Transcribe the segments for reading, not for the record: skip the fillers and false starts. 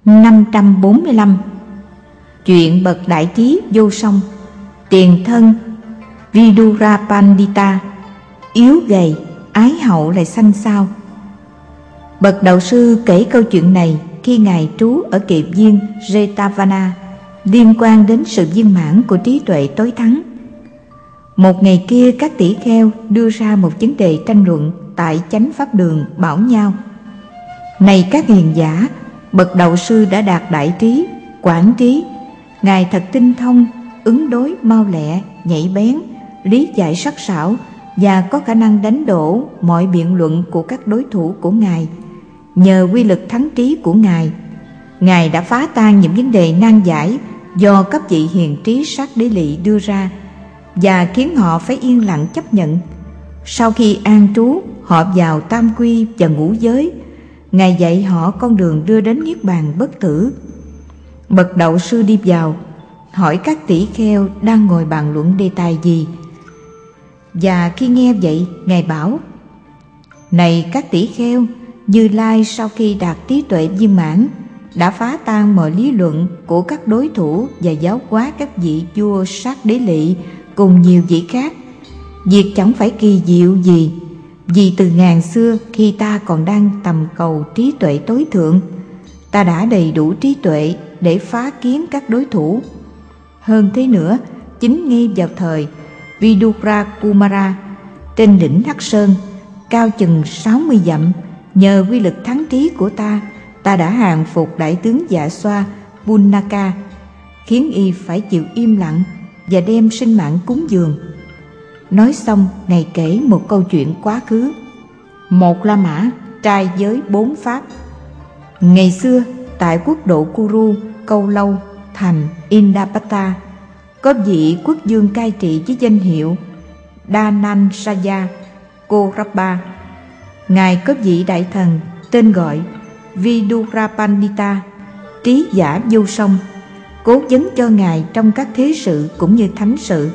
545. Chuyện bậc đại trí vô song. Tiền thân Vidura Pandita, yếu gầy, ái hậu lại xanh xao. Bậc đạo sư kể câu chuyện này khi ngài trú ở kiệp viên Jetavana, liên quan đến sự viên mãn của trí tuệ tối thắng. Một ngày kia, các tỷ kheo đưa ra một vấn đề tranh luận tại chánh pháp đường, bảo nhau: này các hiền giả, bậc đạo sư đã đạt đại trí, quảng trí, ngài thật tinh thông, ứng đối mau lẹ, nhạy bén, lý giải sắc sảo và có khả năng đánh đổ mọi biện luận của các đối thủ của ngài. Nhờ quy lực thắng trí của ngài đã phá tan những vấn đề nan giải do các vị hiền trí sát đế lị đưa ra và khiến họ phải yên lặng chấp nhận. Sau khi an trú, họ vào tam quy và ngũ giới. Ngài dạy họ con đường đưa đến niết bàn bất tử. Bậc đạo sư đi vào, hỏi các tỷ kheo đang ngồi bàn luận đề tài gì. Và khi nghe vậy, ngài bảo: này các tỷ kheo, Như Lai sau khi đạt trí tuệ viên mãn đã phá tan mọi lý luận của các đối thủ và giáo hóa các vị vua sát đế lị cùng nhiều vị khác. Việc chẳng phải kỳ diệu gì, vì từ ngàn xưa khi ta còn đang tầm cầu trí tuệ tối thượng, ta đã đầy đủ trí tuệ để phá kiến các đối thủ. Hơn thế nữa, chính ngay vào thời Vidura Kumara trên đỉnh Hắc Sơn, cao chừng 60 dặm, nhờ quy lực thắng trí của ta đã hàng phục đại tướng Dạ Xoa Punaka, khiến y phải chịu im lặng và đem sinh mạng cúng dường. Nói xong, ngài kể một câu chuyện quá khứ. Một La Mã trai giới 4 pháp. Ngày xưa, tại quốc độ Kuru, Câu Lâu, thành Indapata, có vị quốc vương cai trị với danh hiệu Dhananjaya Korabha. Ngài có vị đại thần tên gọi Vidura Pandita, trí giả vô song, cố vấn cho ngài trong các thế sự cũng như thánh sự.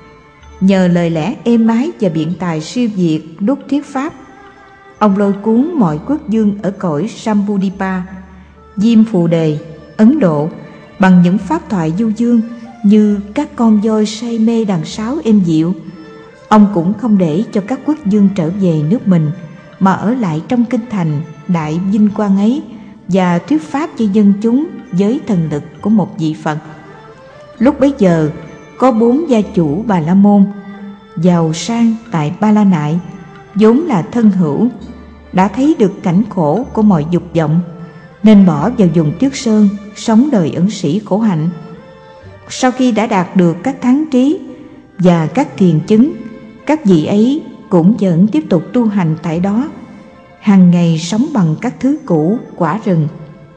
Nhờ lời lẽ êm ái và biện tài siêu việt đúc thuyết pháp, ông lôi cuốn mọi quốc vương ở cõi Sambudipa, Diêm Phù Đề, Ấn Độ bằng những pháp thoại du dương như các con voi say mê đàn sáo êm dịu. Ông cũng không để cho các quốc vương trở về nước mình, mà ở lại trong kinh thành đại vinh quang ấy và thuyết pháp cho dân chúng với thần lực của một vị Phật. Lúc bấy giờ, có 4 gia chủ Bà La Môn giàu sang tại Ba La Nại, vốn là thân hữu, đã thấy được cảnh khổ của mọi dục vọng, nên bỏ vào vùng Tuyết Sơn sống đời ẩn sĩ khổ hạnh. Sau khi đã đạt được các thắng trí và các thiền chứng, các vị ấy cũng vẫn tiếp tục tu hành tại đó, hàng ngày sống bằng các thứ củ quả rừng.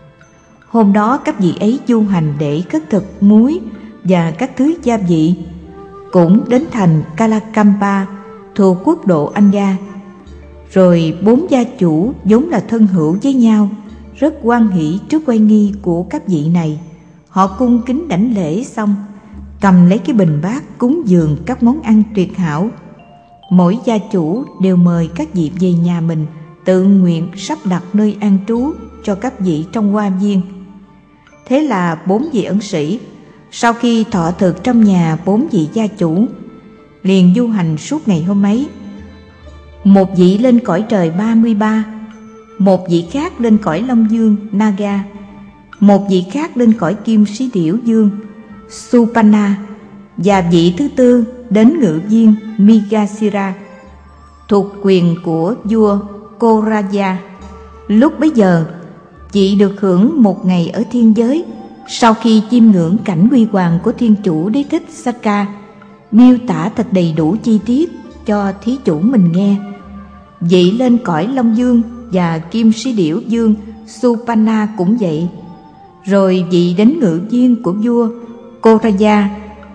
Hôm đó các vị ấy du hành để khất thực muối và các thứ gia vị, cũng đến thành Kalakampa thuộc quốc độ Anya. Rồi 4 gia chủ vốn là thân hữu với nhau rất hoan hỷ trước oai nghi của các vị này. Họ cung kính đảnh lễ xong, cầm lấy cái bình bát cúng dường các món ăn tuyệt hảo. Mỗi gia chủ đều mời các vị về nhà mình, tự nguyện sắp đặt nơi an trú cho các vị trong hoa viên. Thế là 4 vị ẩn sĩ sau khi thọ thực trong nhà 4 vị gia chủ, liền du hành suốt ngày hôm ấy. Một vị lên cõi trời 33, một vị khác lên cõi Long Dương Naga, một vị khác lên cõi Kim Sĩ Điểu Dương Supanna, và vị thứ tư đến ngự viên Migasira thuộc quyền của vua Koraya. Lúc bấy giờ, chị được hưởng một ngày ở thiên giới. Sau khi chiêm ngưỡng cảnh huy hoàng của thiên chủ Đế Thích Sakka, miêu tả thật đầy đủ chi tiết cho thí chủ mình nghe, vị lên cõi Long Dương và Kim Sĩ Điểu Dương Supanna cũng vậy. Rồi vị đến ngự viên của vua Koraya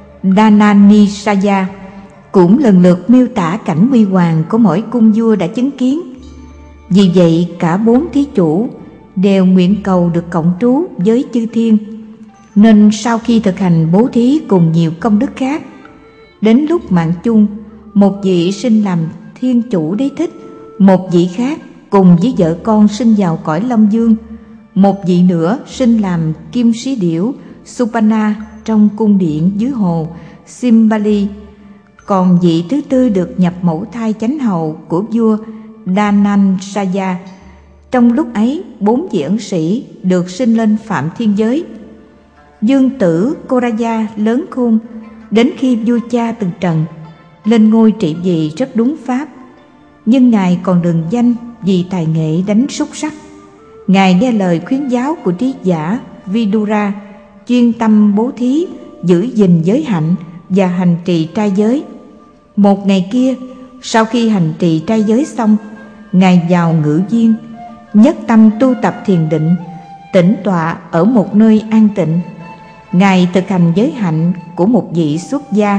Dananisaya cũng lần lượt miêu tả cảnh huy hoàng của mỗi cung vua đã chứng kiến. Vì vậy cả 4 thí chủ đều nguyện cầu được cộng trú với chư thiên, nên sau khi thực hành bố thí cùng nhiều công đức khác, đến lúc mạng chung, một vị sinh làm thiên chủ Đế Thích, một vị khác cùng với vợ con sinh vào cõi Long Dương, Một vị nữa sinh làm kim sĩ điểu Supana trong cung điện dưới hồ Simbali. Còn vị thứ tư được nhập mẫu thai chánh hầu của vua Dhananjaya. Trong lúc ấy, 4 vị ẩn sĩ được sinh lên phạm thiên giới. Dương tử Koraya lớn khôn, đến khi vua cha từ trần, lên ngôi trị vì rất đúng pháp. Nhưng Ngài còn lừng danh vì tài nghệ đánh xúc sắc. Ngài nghe lời khuyến giáo của trí giả Vidura, chuyên tâm bố thí, giữ gìn giới hạnh và hành trì trai giới. Một ngày kia, sau khi hành trì trai giới xong, Ngài vào ngự viên, nhất tâm tu tập thiền định, tĩnh tọa ở một nơi an tịnh. Ngài thực hành giới hạnh của một vị xuất gia.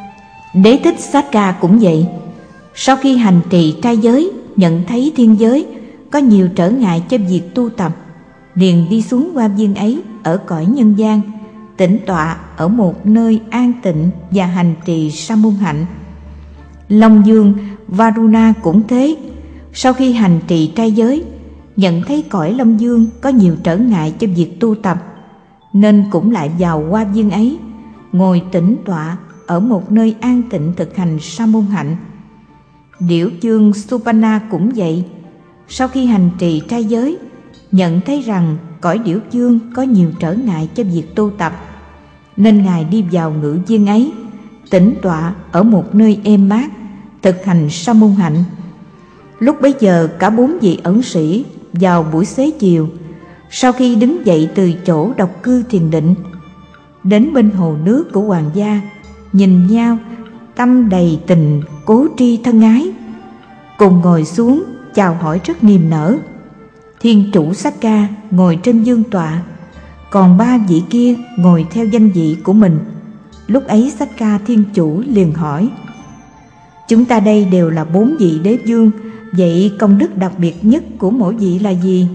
Đế thích Sakka cũng vậy. Sau khi hành trì trai giới, nhận thấy thiên giới có nhiều trở ngại cho việc tu tập, liền đi xuống qua viên ấy ở cõi nhân gian, tĩnh tọa ở một nơi an tịnh và hành trì sa môn hạnh. Long Dương Varuna cũng thế. Sau khi hành trì trai giới, nhận thấy cõi Long Dương có nhiều trở ngại cho việc tu tập, nên cũng lại vào qua viên ấy, ngồi tĩnh tọa ở một nơi an tịnh thực hành sa môn hạnh. Điểu dương Supana cũng vậy. Sau khi hành trì trai giới, nhận thấy rằng cõi điểu dương có nhiều trở ngại cho việc tu tập, nên Ngài đi vào ngự viên ấy, tĩnh tọa ở một nơi êm mát, thực hành sa môn hạnh. Lúc bấy giờ cả 4 vị ẩn sĩ vào buổi xế chiều, sau khi đứng dậy từ chỗ độc cư thiền định, đến bên hồ nước của hoàng gia, nhìn nhau tâm đầy tình cố tri thân ái, cùng ngồi xuống chào hỏi rất niềm nở. Thiên chủ Sakka ngồi trên vương tọa, còn 3 vị kia ngồi theo danh vị của mình. Lúc ấy Sakka thiên chủ liền hỏi: chúng ta đây đều là 4 vị đế vương, vậy công đức đặc biệt nhất của mỗi vị là gì?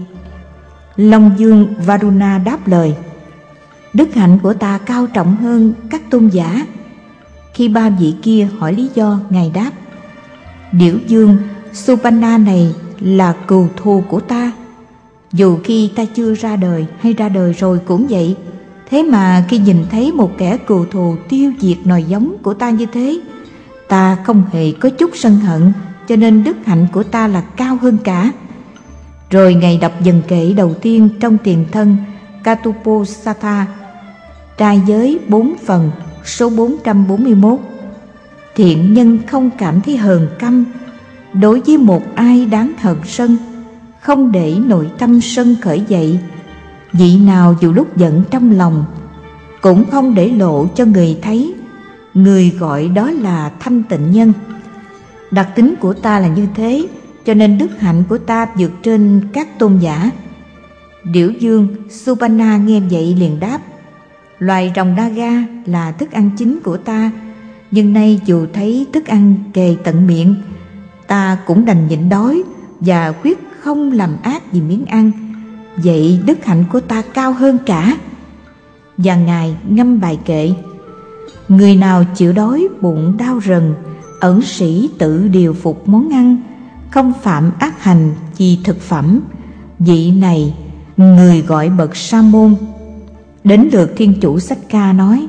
Long Dương Varuna đáp lời: đức hạnh của ta cao trọng hơn các tôn giả. Khi 3 vị kia hỏi lý do, Ngài đáp: điểu dương Supana này là cừu thù của ta. Dù khi ta chưa ra đời hay ra đời rồi cũng vậy. Thế mà khi nhìn thấy một kẻ cừu thù tiêu diệt nòi giống của ta như thế, ta không hề có chút sân hận, cho nên đức hạnh của ta là cao hơn cả. Rồi Ngài đọc dần kệ đầu tiên trong tiền thân Katuposatha, trai giới 4 phần, số 441. Thiện nhân không cảm thấy hờn căm đối với một ai đáng hờn sân, không để nội tâm sân khởi dậy. Vị nào dù lúc giận trong lòng cũng không để lộ cho người thấy, người gọi đó là thanh tịnh nhân. Đặc tính của ta là như thế, cho nên đức hạnh của ta vượt trên các tôn giả. Điểu dương Supana nghe vậy liền đáp: loài rồng Naga là thức ăn chính của ta, nhưng nay dù thấy thức ăn kề tận miệng, ta cũng đành nhịn đói và quyết không làm ác vì miếng ăn. Vậy đức hạnh của ta cao hơn cả. Và Ngài ngâm bài kệ: người nào chịu đói bụng đau rần, ẩn sĩ tự điều phục món ăn, không phạm ác hành vì thực phẩm, vị này người gọi bậc sa môn. Đến lượt thiên chủ Sakka nói: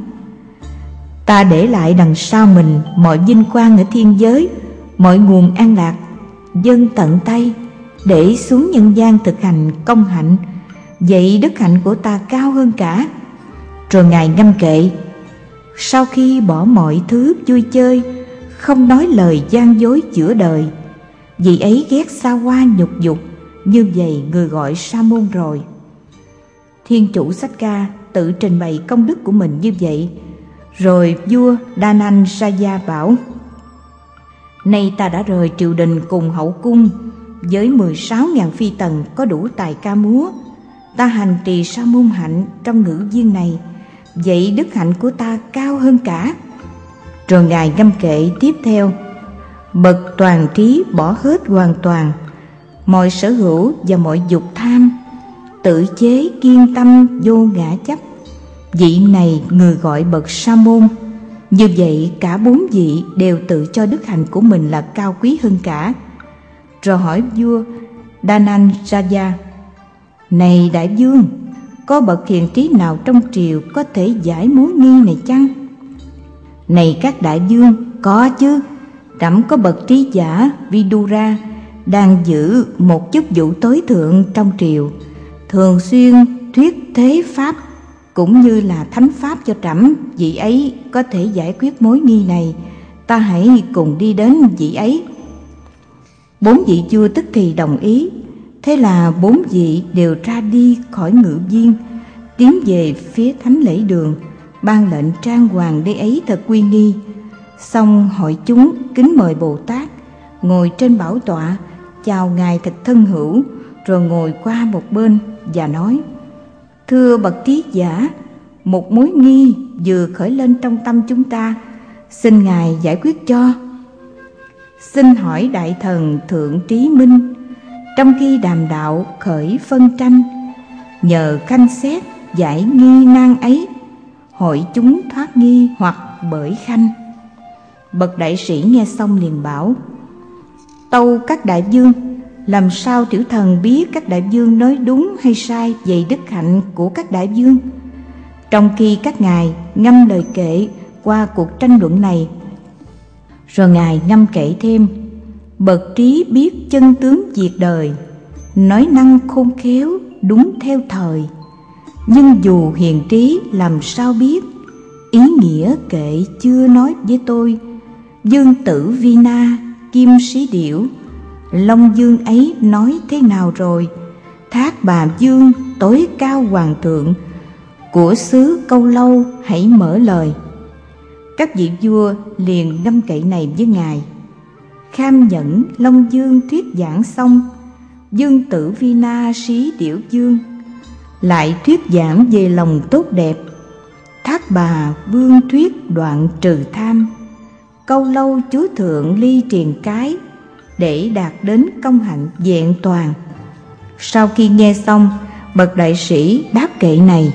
ta để lại đằng sau mình mọi vinh quang ở thiên giới, mọi nguồn an lạc, dâng tận tay để xuống nhân gian thực hành công hạnh. Vậy đức hạnh của ta cao hơn cả. Rồi Ngài ngâm kệ: sau khi bỏ mọi thứ vui chơi, không nói lời gian dối giữa đời, vị ấy ghét xa hoa nhục dục, như vậy người gọi sa môn rồi. Thiên chủ Sakka tự trình bày công đức của mình như vậy. Rồi vua Dhananjaya bảo: nay ta đã rời triều đình cùng hậu cung, với 16.000 phi tần có đủ tài ca múa. Ta hành trì sa môn hạnh trong ngữ viên này, vậy đức hạnh của ta cao hơn cả. Rồi Ngài ngâm kệ tiếp theo: bậc toàn trí bỏ hết hoàn toàn mọi sở hữu và mọi dục tham, tự chế kiên tâm vô ngã chấp, vị này người gọi bậc sa môn. Như vậy cả 4 vị đều tự cho đức hạnh của mình là cao quý hơn cả. Rồi hỏi vua Dhananjaya: Này đại vương, có bậc hiền trí nào trong triều có thể giải mối nghi này chăng? Này các đại vương, có chứ. Trẫm có bậc trí giả Vidura đang giữ một chức vụ tối thượng trong triều, thường xuyên thuyết thế pháp cũng như là thánh pháp cho trẫm. Vị ấy có thể giải quyết mối nghi này, ta hãy cùng đi đến vị ấy. 4 vị vua tức thì đồng ý. Thế là 4 vị đều ra đi khỏi ngự viên, tiến về phía thánh lễ đường, ban lệnh trang hoàng nơi ấy thật uy nghi. Xong hội chúng kính mời Bồ Tát ngồi trên bảo tọa, chào ngài thật thân hữu, rồi ngồi qua một bên và nói: Thưa bậc trí giả, một mối nghi vừa khởi lên trong tâm chúng ta, xin ngài giải quyết cho. Xin hỏi đại thần thượng trí minh, trong khi đàm đạo khởi phân tranh, nhờ khanh xét giải nghi nan ấy, hội chúng thoát nghi hoặc bởi khanh. Bậc đại sĩ nghe xong liền bảo: Tâu các đại vương, làm sao tiểu thần biết các đại vương nói đúng hay sai về đức hạnh của các đại vương? Trong khi các ngài ngâm lời kệ qua cuộc tranh luận này, rồi ngài ngâm kệ thêm: Bậc trí biết chân tướng việc đời, nói năng khôn khéo đúng theo thời. Nhưng dù hiền trí làm sao biết, ý nghĩa kệ chưa nói với tôi. Dương tử Vina kim sĩ điểu, Long Dương ấy nói thế nào rồi? Thác Bà Dương tối cao hoàng thượng của xứ Câu Lâu hãy mở lời. Các vị vua liền ngâm kệ này với ngài. Kham Nhẫn Long Dương thuyết giảng xong, Dương tử Vina sĩ điểu dương lại thuyết giảng về lòng tốt đẹp. Thác Bà Vương thuyết đoạn trừ tham. Câu Lâu chúa thượng ly triền cái, để đạt đến công hạnh vẹn toàn. Sau khi nghe xong, bậc đại sĩ đáp kệ này: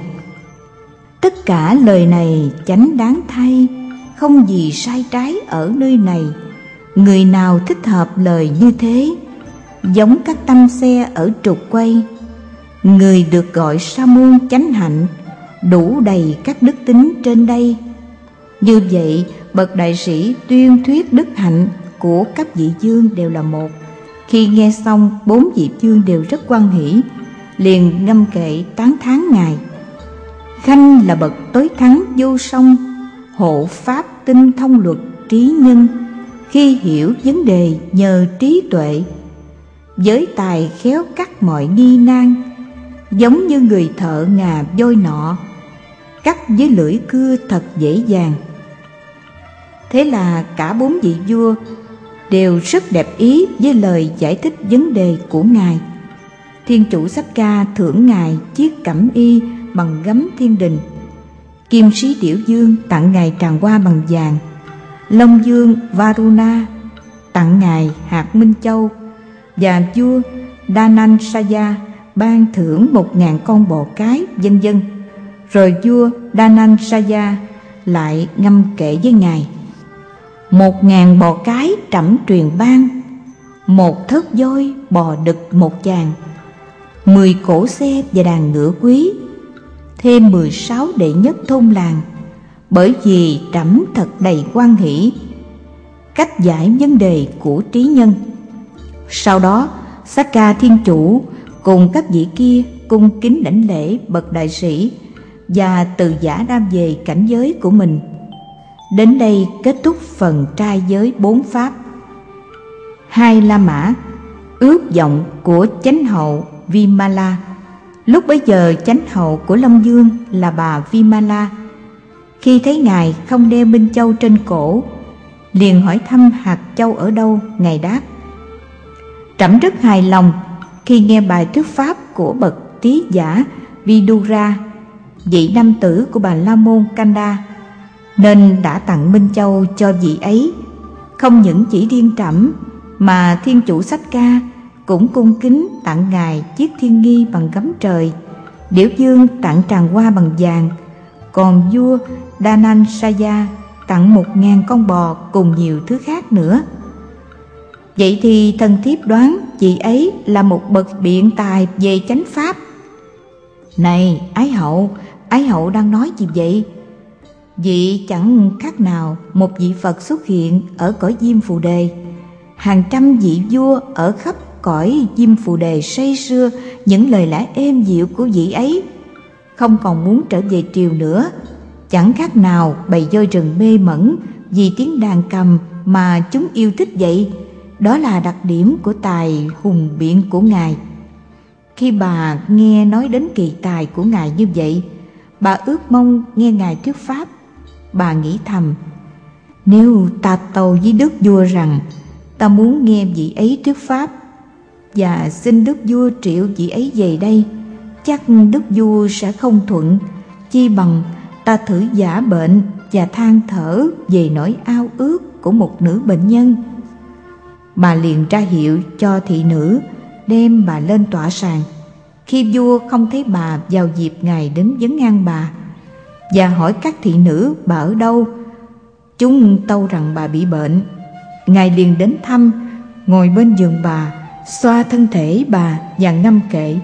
Tất cả lời này chánh đáng thay, không gì sai trái ở nơi này. Người nào thích hợp lời như thế, giống các tâm xe ở trục quay. Người được gọi sa môn chánh hạnh, đủ đầy các đức tính trên đây. Như vậy, bậc đại sĩ tuyên thuyết đức hạnh của các vị vương đều là một. Khi nghe xong, 4 vị vương đều rất hoan hỷ, liền ngâm kệ tán thán ngài. Khanh là bậc tối thắng vô song, hộ pháp tinh thông luật trí nhân. Khi hiểu vấn đề nhờ trí tuệ, với tài khéo cắt mọi nghi nan. Giống như người thợ ngà voi nọ, cắt với lưỡi cưa thật dễ dàng. Thế là cả 4 vị vua đều rất đẹp ý với lời giải thích vấn đề của ngài. Thiên chủ Sách Ca thưởng ngài chiếc cẩm y bằng gấm thiên đình. Kim sĩ điểu dương tặng ngài tràng hoa bằng vàng. Long Dương Varuna tặng ngài hạt minh châu, và vua Dhananjaya ban thưởng 1000 con bò cái, vân vân. Rồi vua Dhananjaya lại ngâm kệ với ngài: 1000 bò cái trẫm truyền ban, 1 thớt voi bò đực 1 chàng, 10 cỗ xe và đàn ngựa quý, thêm 16 đệ nhất thôn làng. Bởi vì trẫm thật đầy hoan hỷ, cách giải vấn đề của trí nhân. Sau đó, Sakka thiên chủ cùng các vị kia cung kính đảnh lễ bậc đại sĩ và từ giả đam về cảnh giới của mình. Đến đây kết thúc phần trai giới 4 pháp. 2 La Mã, ước vọng của chánh hậu Vimala. Lúc bấy giờ chánh hậu của Long Dương là bà Vimala, khi thấy ngài không đeo minh châu trên cổ, liền hỏi thăm hạt châu ở đâu. Ngài đáp: Trẫm rất hài lòng khi nghe bài thuyết pháp của bậc trí giả Vidura, vị nam tử của Bà La Môn Kanda, nên đã tặng minh châu cho vị ấy. Không những chỉ riêng trẫm, mà thiên chủ Sách Ca cũng cung kính tặng ngài chiếc thiên nghi bằng gấm trời, điểu dương tặng tràng hoa bằng vàng, còn vua Dhananjaya tặng 1000 con bò cùng nhiều thứ khác nữa. Vậy thì thần thiếp đoán vị ấy là một bậc biện tài về chánh pháp, Này ái hậu đang nói gì vậy? Vị chẳng khác nào một vị Phật xuất hiện ở cõi Diêm Phù Đề. Hàng trăm vị vua ở khắp cõi Diêm Phù Đề say sưa những lời lẽ êm dịu của vị ấy, không còn muốn trở về triều nữa. Chẳng khác nào bầy voi rừng mê mẩn vì tiếng đàn cầm mà chúng yêu thích vậy. Đó là đặc điểm của tài hùng biện của Ngài. Khi bà nghe nói đến kỳ tài của Ngài như vậy, bà ước mong nghe Ngài thuyết pháp. Bà nghĩ thầm, nếu ta tâu với đức vua rằng ta muốn nghe vị ấy thuyết pháp và xin đức vua triệu vị ấy về đây, chắc đức vua sẽ không thuận. Chi bằng ta thử giả bệnh và than thở về nỗi ao ước của một nữ bệnh nhân. Bà liền ra hiệu cho thị nữ đem bà lên tọa sàn. Khi vua không thấy bà vào dịp Ngài đến vấn an bà và hỏi các thị nữ bà ở đâu, chúng tâu rằng bà bị bệnh. Ngài liền đến thăm, ngồi bên giường bà, xoa thân thể bà và ngâm kệ: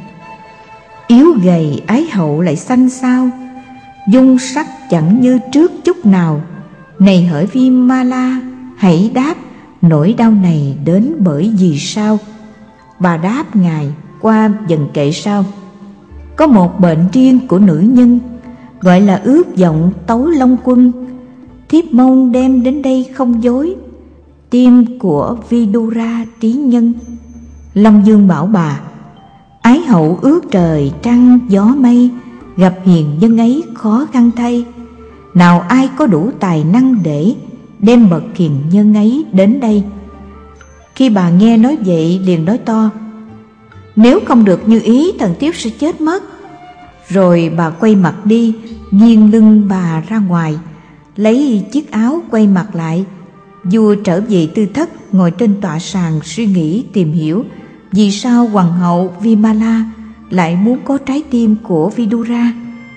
Yếu gầy ái hậu lại xanh xao, dung sắc chẳng như trước chút nào. Này hỡi Vimala, hãy đáp nỗi đau này đến bởi vì sao? Bà đáp Ngài qua dần kệ sau: Có một bệnh riêng của nữ nhân, gọi là ước vọng tấu long quân. Thiếp mong đem đến đây không dối, tim của Vidura trí nhân. Long Dương bảo bà: Ái hậu ước trời trăng gió mây, gặp hiền nhân ấy khó khăn thay. Nào ai có đủ tài năng để đem bậc hiền nhân ấy đến đây? Khi bà nghe nói vậy liền nói to: Nếu không được như ý, thần thiếp sẽ chết mất. Rồi bà quay mặt đi, nghiêng lưng bà ra ngoài, lấy chiếc áo quay mặt lại. Vua trở về tư thất, ngồi trên tọa sàn suy nghĩ tìm hiểu vì sao hoàng hậu Vimala lại muốn có trái tim của Vidura.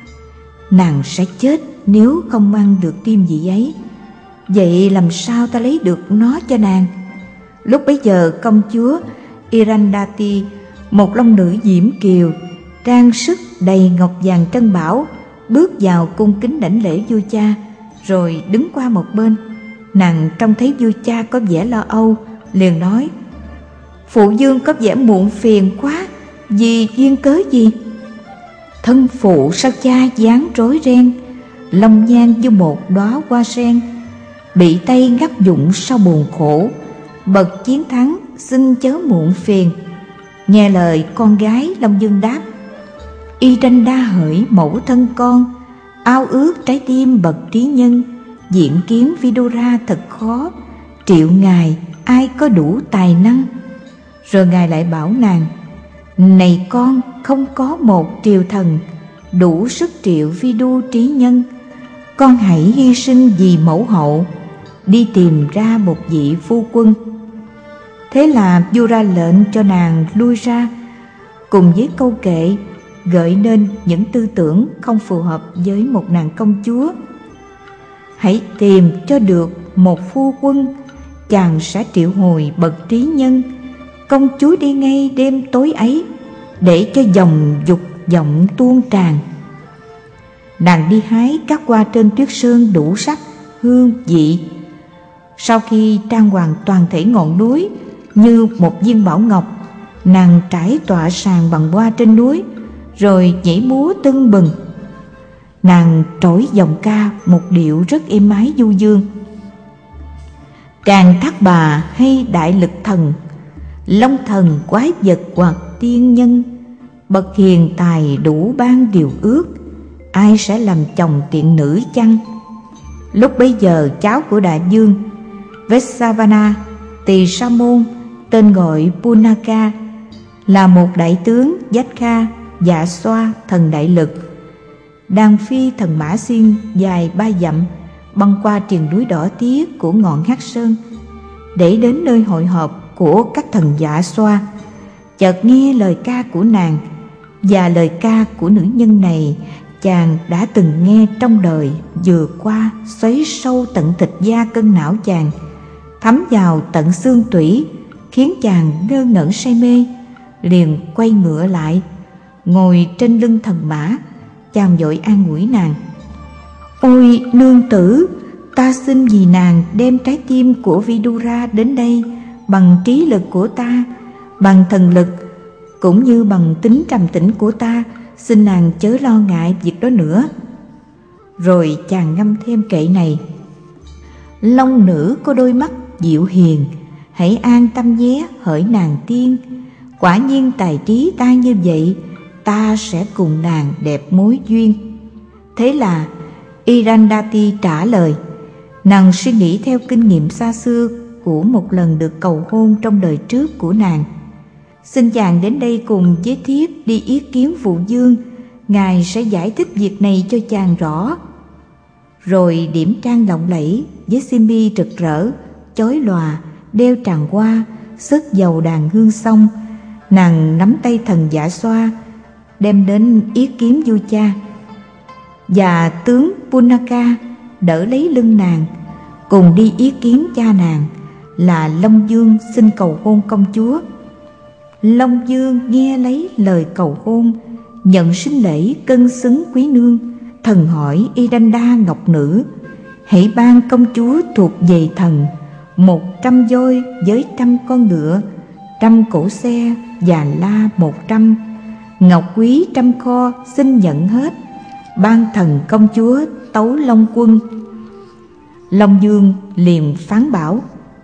Nàng sẽ chết nếu không mang được tim vị ấy. Vậy làm sao ta lấy được nó cho nàng? Lúc bấy giờ công chúa Irandati, một long nữ diễm kiều, trang sức đầy ngọc vàng trân bảo, bước vào cung kính đảnh lễ vua cha, rồi đứng qua một bên. Nàng trông thấy vua cha có vẻ lo âu, liền nói: Phụ vương có vẻ muộn phiền quá, vì duyên cớ gì? Thân phụ sao cha dáng rối ren, long nhan như một đóa hoa sen, bị Tây ngắt dụng sau buồn khổ. Bậc chiến thắng xin chớ muộn phiền. Nghe lời con gái, Long Dương đáp: Y tranh đa hỡi mẫu thân con, ao ước trái tim bậc trí nhân. Diện kiến Vidura thật khó, triệu ngài ai có đủ tài năng. Rồi ngài lại bảo nàng: Này con, không có một triều thần đủ sức triệu Vidu trí nhân. Con hãy hy sinh vì mẫu hậu, đi tìm ra một vị phu quân. Thế là vua ra lệnh cho nàng lui ra, cùng với câu kệ gợi nên những tư tưởng không phù hợp với một nàng công chúa. Hãy tìm cho được một phu quân, chàng sẽ triệu hồi bậc trí nhân. Công chúa đi ngay đêm tối ấy, để cho dòng dục vọng tuôn tràn. Nàng đi hái các hoa trên tuyết sơn đủ sắc, hương, vị. Sau khi trang hoàng toàn thể ngọn núi như một viên bảo ngọc, nàng trải tọa sàn bằng hoa trên núi, rồi nhảy múa tưng bừng. Nàng trỗi giọng ca một điệu rất êm ái du dương: Càng Thác Bà hay đại lực thần, long thần quái vật hoặc tiên nhân, bậc hiền tài đủ ban điều ước, ai sẽ làm chồng tiện nữ chăng? Lúc bấy giờ cháu của đại vương Vesavana Tỳ Sa Môn, tên gọi Punaka, là một đại tướng Yakha Dạ Xoa thần đại lực, đang phi thần mã xiên dài 3 dặm băng qua triền núi đỏ tía của ngọn Hắc Sơn để đến nơi hội họp của các thần Dạ Xoa. Chợt nghe lời ca của nàng, và lời ca của nữ nhân này chàng đã từng nghe trong đời vừa qua, xoáy sâu tận thịt da cân não chàng, thấm vào tận xương tủy, khiến chàng ngơ ngẩn say mê. Liền quay ngựa lại, ngồi trên lưng thần mã. Chàng vội an ủi nàng: Ôi nương tử, ta xin vì nàng đem trái tim của Vidura đến đây. Bằng trí lực của ta, bằng thần lực, cũng như bằng tính trầm tĩnh của ta, xin nàng chớ lo ngại việc đó nữa. Rồi chàng ngâm thêm kệ này: Long nữ có đôi mắt dịu hiền, hãy an tâm nhé hỡi nàng tiên. Quả nhiên tài trí ta như vậy, ta sẽ cùng nàng đẹp mối duyên. Thế là Irandati trả lời. Nàng suy nghĩ theo kinh nghiệm xa xưa của một lần được cầu hôn trong đời trước của nàng. Xin chàng đến đây cùng với thiếp đi yết kiến phụ vương, ngài sẽ giải thích việc này cho chàng rõ. Rồi điểm trang lộng lẫy với xiêm y rực rỡ, chói lòa, đeo tràng hoa, xức dầu đàn hương xong, nàng nắm tay thần Dạ Xoa đem đến yết kiến vua cha. Và tướng Punaka đỡ lấy lưng nàng, cùng đi yết kiến cha nàng là Long Dương xin cầu hôn công chúa. Long Dương nghe lấy lời cầu hôn, nhận sinh lễ cân xứng quý nương. Thần hỏi Iranda ngọc nữ: hãy ban công chúa thuộc về thần 100 voi với 100 con ngựa, 100 cỗ xe và la 100, ngọc quý 100 kho, xin nhận hết. Ban thần công chúa tấu Long quân. Long Dương liền phán bảo: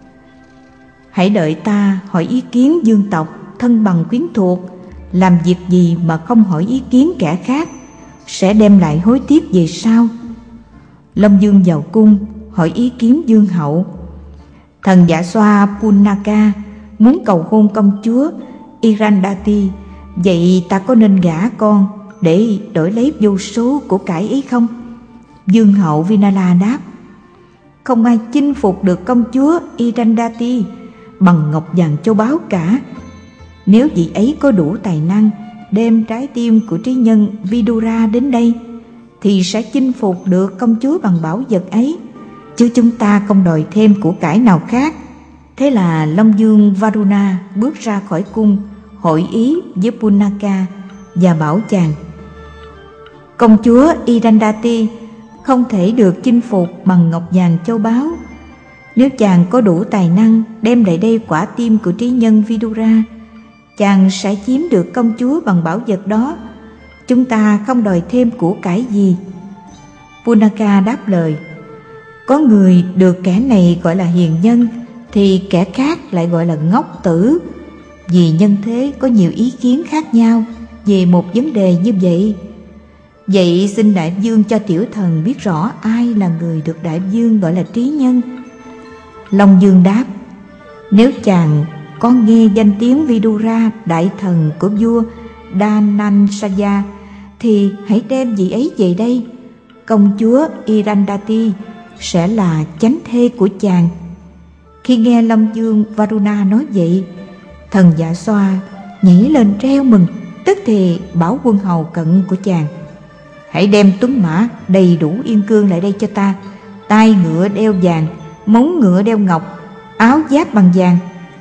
hãy đợi ta hỏi ý kiến vương tộc, thân bằng quyến thuộc. Làm việc gì mà không hỏi ý kiến kẻ khác, sẽ đem lại hối tiếc về sau. Long Dương vào cung hỏi ý kiến vương hậu. Thần Dạ Xoa Punaka muốn cầu hôn công chúa Irandati, vậy ta có nên gả con để đổi lấy vô số của cải ấy không? Vương hậu Vinala đáp: không ai chinh phục được công chúa Irandati bằng ngọc vàng châu báu cả. Nếu vị ấy có đủ tài năng đem trái tim của trí nhân Vidura đến đây, thì sẽ chinh phục được công chúa bằng bảo vật ấy, chứ chúng ta không đòi thêm của cải nào khác. Thế là Long Dương Varuna bước ra khỏi cung, hội ý với Punaka và bảo chàng: công chúa Irandati không thể được chinh phục bằng ngọc vàng châu báu. Nếu chàng có đủ tài năng đem lại đây quả tim của trí nhân Vidura, chàng sẽ chiếm được công chúa bằng bảo vật đó. Chúng ta không đòi thêm của cải gì. Punaka đáp lời: có người được kẻ này gọi là hiền nhân, thì kẻ khác lại gọi là ngốc tử. Vì nhân thế có nhiều ý kiến khác nhau về một vấn đề như vậy. Vậy xin đại vương cho tiểu thần biết rõ ai là người được đại vương gọi là trí nhân. Long Dương đáp: nếu chàng có nghe danh tiếng Vidura, đại thần của vua Dhananjaya, thì hãy đem vị ấy về đây. Công chúa Irandati sẽ là chánh thê của chàng. Khi nghe Long Dương Varuna nói vậy, thần Dạ Xoa nhảy lên reo mừng, tức thì bảo quân hầu cận của chàng: hãy đem tuấn mã đầy đủ yên cương lại đây cho ta, tai ngựa đeo vàng, móng ngựa đeo ngọc, áo giáp bằng vàng.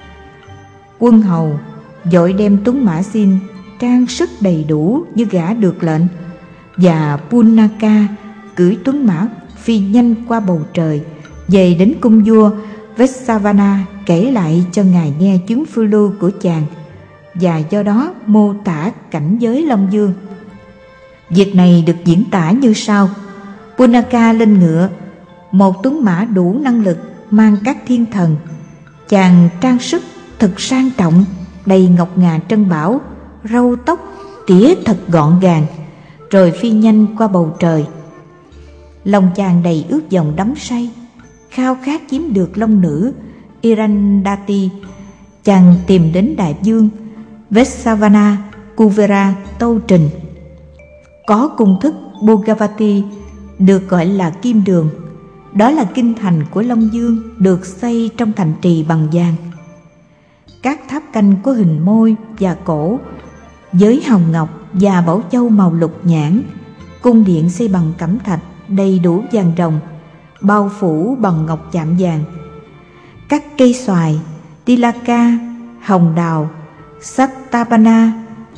Quân hầu vội đem tuấn mã xin trang sức đầy đủ như gã được lệnh, và Punaka cưỡi tuấn mã phi nhanh qua bầu trời, về đến cung vua Vessavana, kể lại cho ngài nghe chuyến phiêu lưu của chàng, và do đó mô tả cảnh giới Long Dương. Việc này được diễn tả như sau: Punaka lên ngựa, một tuấn mã đủ năng lực mang các thiên thần. Chàng trang sức thật sang trọng, đầy ngọc ngà trân bảo, râu tóc tỉa thật gọn gàng, rồi phi nhanh qua bầu trời. Lòng chàng đầy ước vọng đắm say, khao khát chiếm được long nữ Irandati. Chàng tìm đến đại vương Vessavana Kuvera tâu trình. Có cung thức Bhogavati được gọi là Kim Đường. Đó là kinh thành của Long Dương, được xây trong thành trì bằng vàng. Các tháp canh có hình môi và cổ, với hồng ngọc và bảo châu màu lục nhãn. Cung điện xây bằng cẩm thạch, đầy đủ vàng ròng, bao phủ bằng ngọc chạm vàng. Các cây xoài, tilaka, hồng đào, sattapana,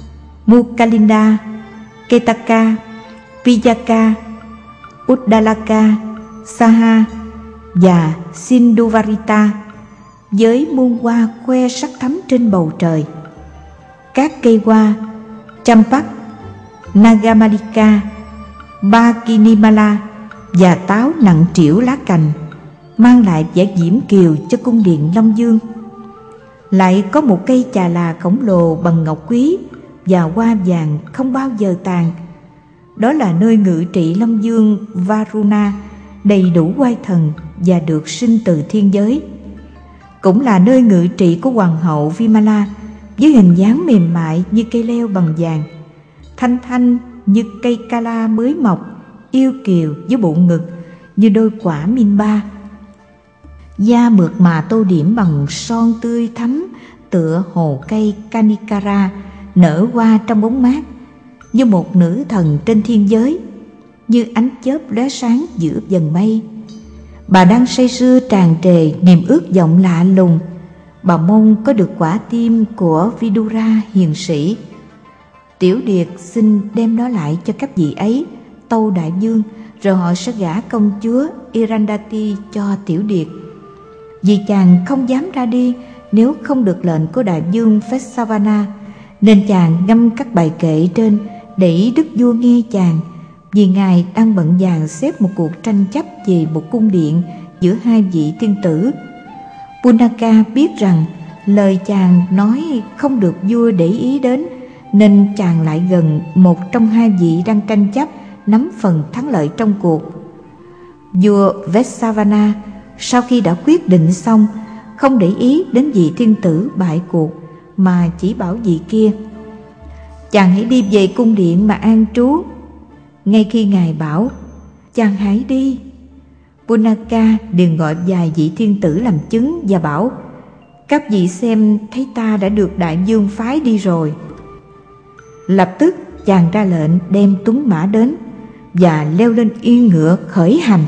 Mukalinda, Ketaka, Vijaka, Uddalaka, Saha và Sindhuvarita với muôn hoa khoe sắc thắm trên bầu trời. Các cây hoa Champak, Nagamalika, Bakinimala và táo nặng trĩu lá cành mang lại vẻ diễm kiều cho cung điện Long Dương. Lại có một cây chà là khổng lồ bằng ngọc quý và hoa vàng không bao giờ tàn. Đó là nơi ngự trị Long Dương Varuna, đầy đủ oai thần và được sinh từ thiên giới. Cũng là nơi ngự trị của hoàng hậu Vimala, với hình dáng mềm mại như cây leo bằng vàng, thanh thanh như cây cala mới mọc, yêu kiều với bộ ngực như đôi quả minba. Da mượt mà tô điểm bằng son tươi thắm, tựa hồ cây Kanikara nở hoa trong bóng mát, như một nữ thần trên thiên giới, như ánh chớp lóe sáng giữa dần mây. Bà đang say sưa tràn trề niềm ước vọng lạ lùng. Bà mong có được quả tim của Vidura hiền sĩ. Tiểu Điệt xin đem nó lại cho các vị ấy, tâu đại vương, rồi họ sẽ gả công chúa Irandati cho Tiểu Điệt. Vì chàng không dám ra đi nếu không được lệnh của đại vương Vessavana, nên chàng ngâm các bài kệ trên để đức vua nghe chàng, vì ngài đang bận dàn xếp một cuộc tranh chấp về một cung điện giữa hai vị tiên tử. Punaka biết rằng lời chàng nói không được vua để ý đến, nên chàng lại gần một trong hai vị đang tranh chấp nắm phần thắng lợi trong cuộc. Vua Vessavana sau khi đã quyết định xong, không để ý đến vị thiên tử bại cuộc, mà chỉ bảo vị kia: chàng hãy đi về cung điện mà an trú. Ngay khi ngài bảo chàng hãy đi, Punaka liền gọi vài vị thiên tử làm chứng và bảo: các vị xem thấy ta đã được đại vương phái đi rồi. Lập tức chàng ra lệnh đem tuấn mã đến và leo lên yên ngựa khởi hành.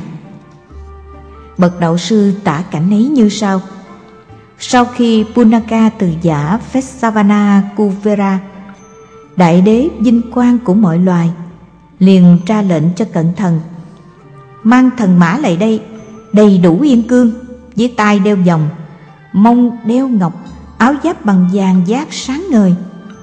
Bậc đạo sư tả cảnh ấy như sau: sau khi Punaka từ giả Vessavana Kuvera, đại đế vinh quang của mọi loài, liền ra lệnh cho cận thần: mang thần mã lại đây, đầy đủ yên cương, với tai đeo vòng, mông đeo ngọc, áo giáp bằng vàng giác sáng ngời.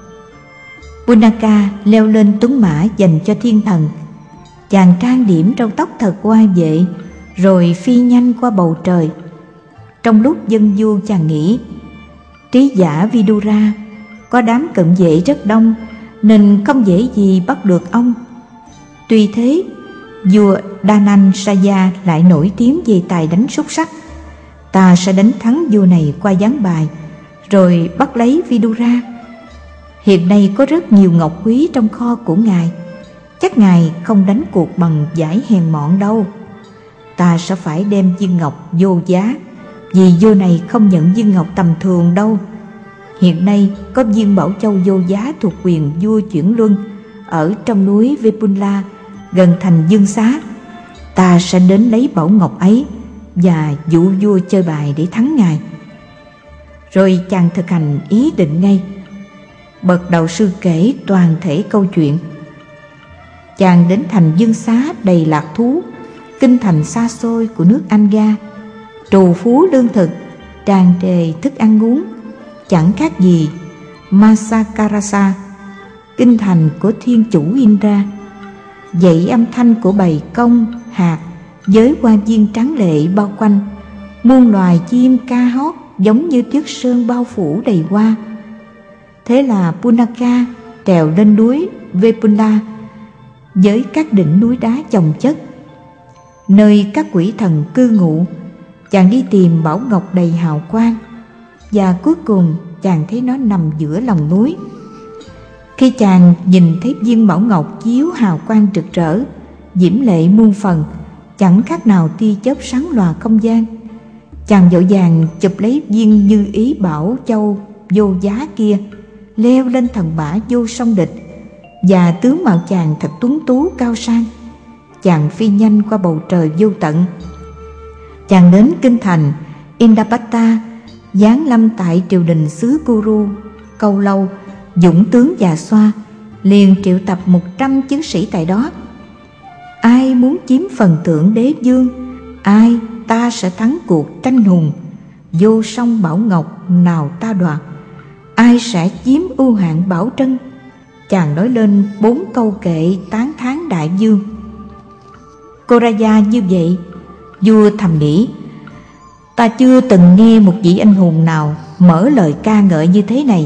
Punaka leo lên tuấn mã dành cho thiên thần. Chàng trang điểm râu tóc thật oai vệ, rồi phi nhanh qua bầu trời. Trong lúc dân vua chàng nghĩ: trí giả Vidura có đám cận vệ rất đông, nên không dễ gì bắt được ông. Tuy thế, vua Dhananjaya lại nổi tiếng về tài đánh xúc sắc. Ta sẽ đánh thắng vua này qua ván bài, rồi bắt lấy Vidura. Hiện nay có rất nhiều ngọc quý trong kho của ngài, chắc ngài không đánh cuộc bằng giải hèn mọn đâu. Ta sẽ phải đem viên ngọc vô giá, vì vua này không nhận viên ngọc tầm thường đâu. Hiện nay có viên bảo châu vô giá thuộc quyền vua chuyển luân ở trong núi Vipula, gần thành Dương Xá. Ta sẽ đến lấy bảo ngọc ấy và dụ vua chơi bài để thắng ngài. Rồi chàng thực hành ý định ngay. Bậc đạo sư kể toàn thể câu chuyện. Chàng đến thành Dương Xá đầy lạc thú, kinh thành xa xôi của nước Anga, trù phú lương thực, tràn trề thức ăn uống, chẳng khác gì Masakarasa, kinh thành của thiên chủ Indra. Dậy âm thanh của bầy công, hạt với hoa viên tráng lệ bao quanh, muôn loài chim ca hót giống như tuyết sơn bao phủ đầy hoa. Thế là Punaka trèo lên núi Vepula với các đỉnh núi đá chồng chất, nơi các quỷ thần cư ngụ. Chàng đi tìm bảo ngọc đầy hào quang, và cuối cùng chàng thấy nó nằm giữa lòng núi. Khi chàng nhìn thấy viên bảo ngọc chiếu hào quang rực rỡ, diễm lệ muôn phần, chẳng khác nào tia chớp sáng lòa không gian, chàng vội vàng chụp lấy viên như ý bảo châu vô giá kia, leo lên thần mã vô song địch, và tướng mạo chàng thật tuấn tú cao sang. Chàng phi nhanh qua bầu trời vô tận. Chàng đến kinh thành Indapata, giáng lâm tại triều đình xứ Kuru. Câu lâu dũng tướng già xoa, liền triệu tập 100 chiến sĩ tại đó. Ai muốn chiếm phần thưởng đế vương, ai ta sẽ thắng cuộc tranh hùng. Vô song bảo ngọc nào ta đoạt, ai sẽ chiếm ưu hạng bảo trân. Chàng nói lên 4 câu kệ tán thán đại vương. Cô Raja như vậy, vua thầm nghĩ, ta chưa từng nghe một vị anh hùng nào mở lời ca ngợi như thế này.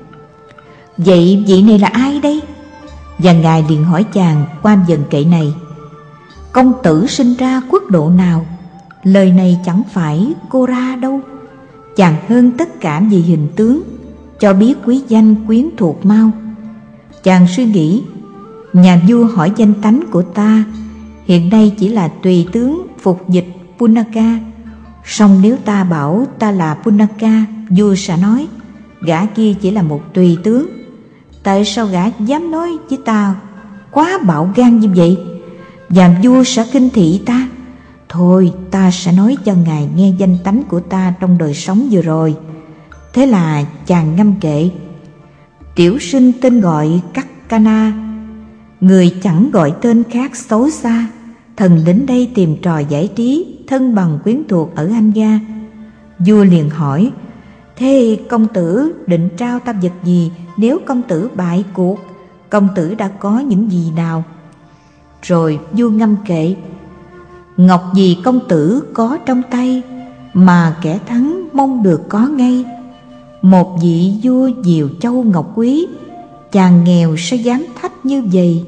Vậy vị này là ai đây? Và ngài liền hỏi chàng qua dần kệ này: công tử sinh ra quốc độ nào? Lời này chẳng phải cô ra đâu. Chàng hơn tất cả về hình tướng, cho biết quý danh quyến thuộc mau. Chàng suy nghĩ, nhà vua hỏi danh tánh của ta, hiện nay chỉ là tùy tướng phục dịch Punaka. Song nếu ta bảo ta là Punaka, vua sẽ nói gã kia chỉ là một tùy tướng. Tại sao gã dám nói với ta quá bạo gan như vậy? Và vua sẽ khinh thị ta. Thôi ta sẽ nói cho ngài nghe danh tánh của ta trong đời sống vừa rồi. Thế là chàng ngâm kệ: tiểu sinh tên gọi Kakkana, người chẳng gọi tên khác xấu xa. Thần đến đây tìm trò giải trí, thân bằng quyến thuộc ở Anh gia. Vua liền hỏi: thế công tử định trao ta vật gì nếu công tử bại cuộc? Công tử đã có những gì nào? Rồi vua ngâm kệ: ngọc gì công tử có trong tay, mà kẻ thắng mong được có ngay. Một vị vua diều châu ngọc quý, chàng nghèo sao dám thách như vậy?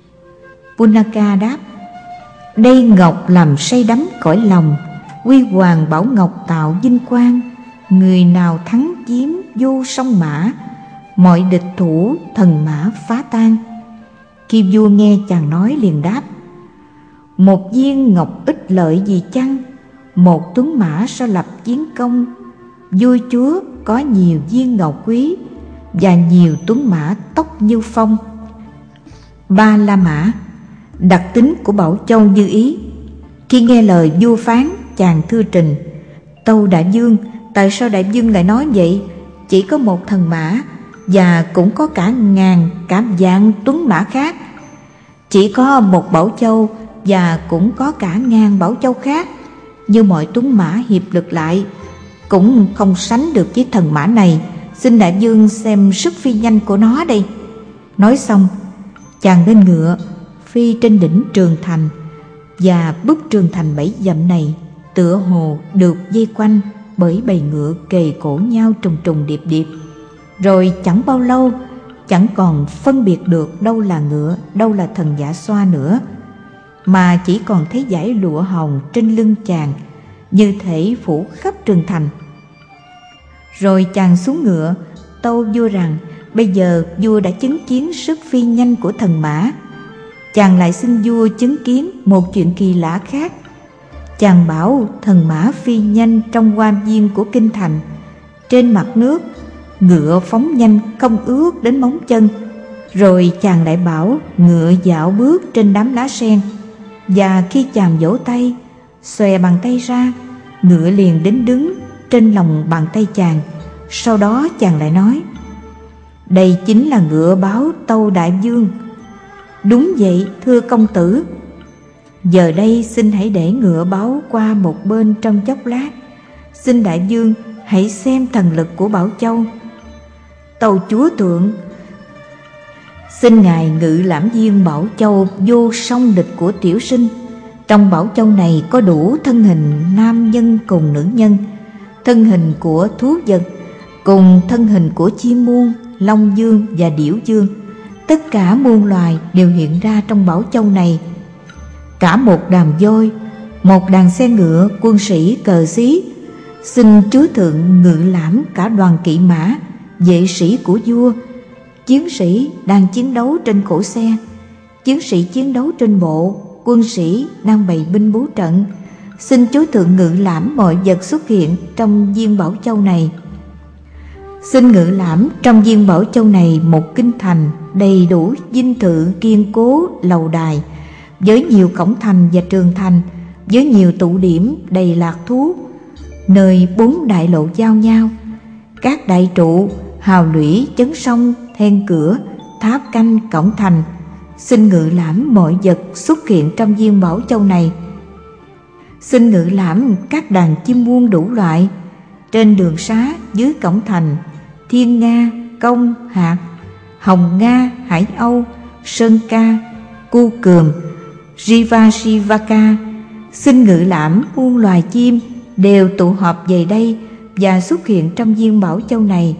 Punaka đáp: đây ngọc làm say đắm cõi lòng, huy hoàng bảo ngọc tạo vinh quang. Người nào thắng chiếm vô song mã, mọi địch thủ thần mã phá tan. Khi vua nghe chàng nói liền đáp: một viên ngọc ích lợi gì chăng? Một tuấn mã sao lập chiến công? Vua chúa có nhiều viên ngọc quý, và nhiều tuấn mã tóc như phong. Ba La Mã, đặc tính của Bảo Châu như ý. Khi nghe lời vua phán, chàng thưa trình: tâu đại vương, tại sao đại vương lại nói vậy? Chỉ có một thần mã, và cũng có cả ngàn cả vạn tuấn mã khác. Chỉ có một Bảo Châu, và cũng có cả ngàn Bảo Châu khác. Như mọi tuấn mã hiệp lực lại, cũng không sánh được với thần mã này. Xin đại vương xem sức phi nhanh của nó đây. Nói xong, chàng lên ngựa phi trên đỉnh Trường Thành. Và bức Trường Thành 7 dặm này tựa hồ được vây quanh bởi bầy ngựa kề cổ nhau trùng trùng điệp điệp. Rồi chẳng bao lâu, chẳng còn phân biệt được đâu là ngựa, đâu là thần Dạ Xoa nữa, mà chỉ còn thấy dải lụa hồng trên lưng chàng, như thể phủ khắp Trường Thành. Rồi chàng xuống ngựa, tâu vua rằng bây giờ vua đã chứng kiến sức phi nhanh của thần mã. Chàng lại xin vua chứng kiến một chuyện kỳ lạ khác. Chàng bảo thần mã phi nhanh trong hoa viên của kinh thành. Trên mặt nước, ngựa phóng nhanh không ướt đến móng chân. Rồi chàng lại bảo ngựa dạo bước trên đám lá sen. Và khi chàng vỗ tay, xòe bàn tay ra, ngựa liền đến đứng trên lòng bàn tay chàng. Sau đó chàng lại nói: đây chính là ngựa báo tâu đại vương. Đúng vậy thưa công tử. Giờ đây xin hãy để ngựa báo qua một bên trong chốc lát. Xin đại vương hãy xem thần lực của Bảo Châu. Tâu chúa thượng, xin ngài ngự lãm viên Bảo Châu vô song địch của tiểu sinh. Trong Bảo Châu này có đủ thân hình nam nhân cùng nữ nhân, thân hình của thú vật cùng thân hình của chim muôn, long dương và điểu dương. Tất cả muôn loài đều hiện ra trong Bảo Châu này. Cả một đàn voi, một đàn xe ngựa, quân sĩ, cờ xí. Xin chúa thượng ngự lãm cả đoàn kỵ mã, vệ sĩ của vua. Chiến sĩ đang chiến đấu trên cổ xe, chiến sĩ chiến đấu trên bộ, quân sĩ đang bày binh bố trận. Xin chúa thượng ngự lãm mọi vật xuất hiện trong viên Bảo Châu này. Xin ngự lãm trong viên Bảo Châu này một kinh thành đầy đủ dinh thự kiên cố, lầu đài, với nhiều cổng thành và trường thành, với nhiều tụ điểm đầy lạc thú, nơi 4 đại lộ giao nhau, các đại trụ, hào lũy, chấn sông, then cửa, tháp canh, cổng thành. Xin ngự lãm mọi vật xuất hiện trong viên bảo châu này. Xin ngự lãm các đàn chim muông đủ loại trên đường xá, dưới cổng thành, thiên nga, công, hạt, hồng nga, hải âu, sơn ca, cu cườm, riva sivaka. Xin ngự lãm muôn loài chim đều tụ họp về đây và xuất hiện trong viên bảo châu này.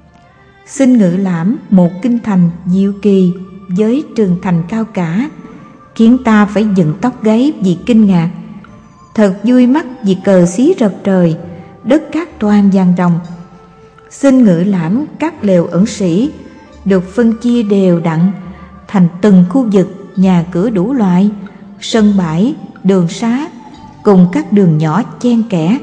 Xin ngự lãm một kinh thành diệu kỳ với tường thành cao cả, khiến ta phải dựng tóc gáy vì kinh ngạc. Thật vui mắt vì cờ xí rợp trời, đất cát toan vàng ròng. Xin ngự lãm các lều ẩn sĩ được phân chia đều đặn thành từng khu vực, nhà cửa đủ loại, sân bãi, đường xá cùng các đường nhỏ chen kẽ.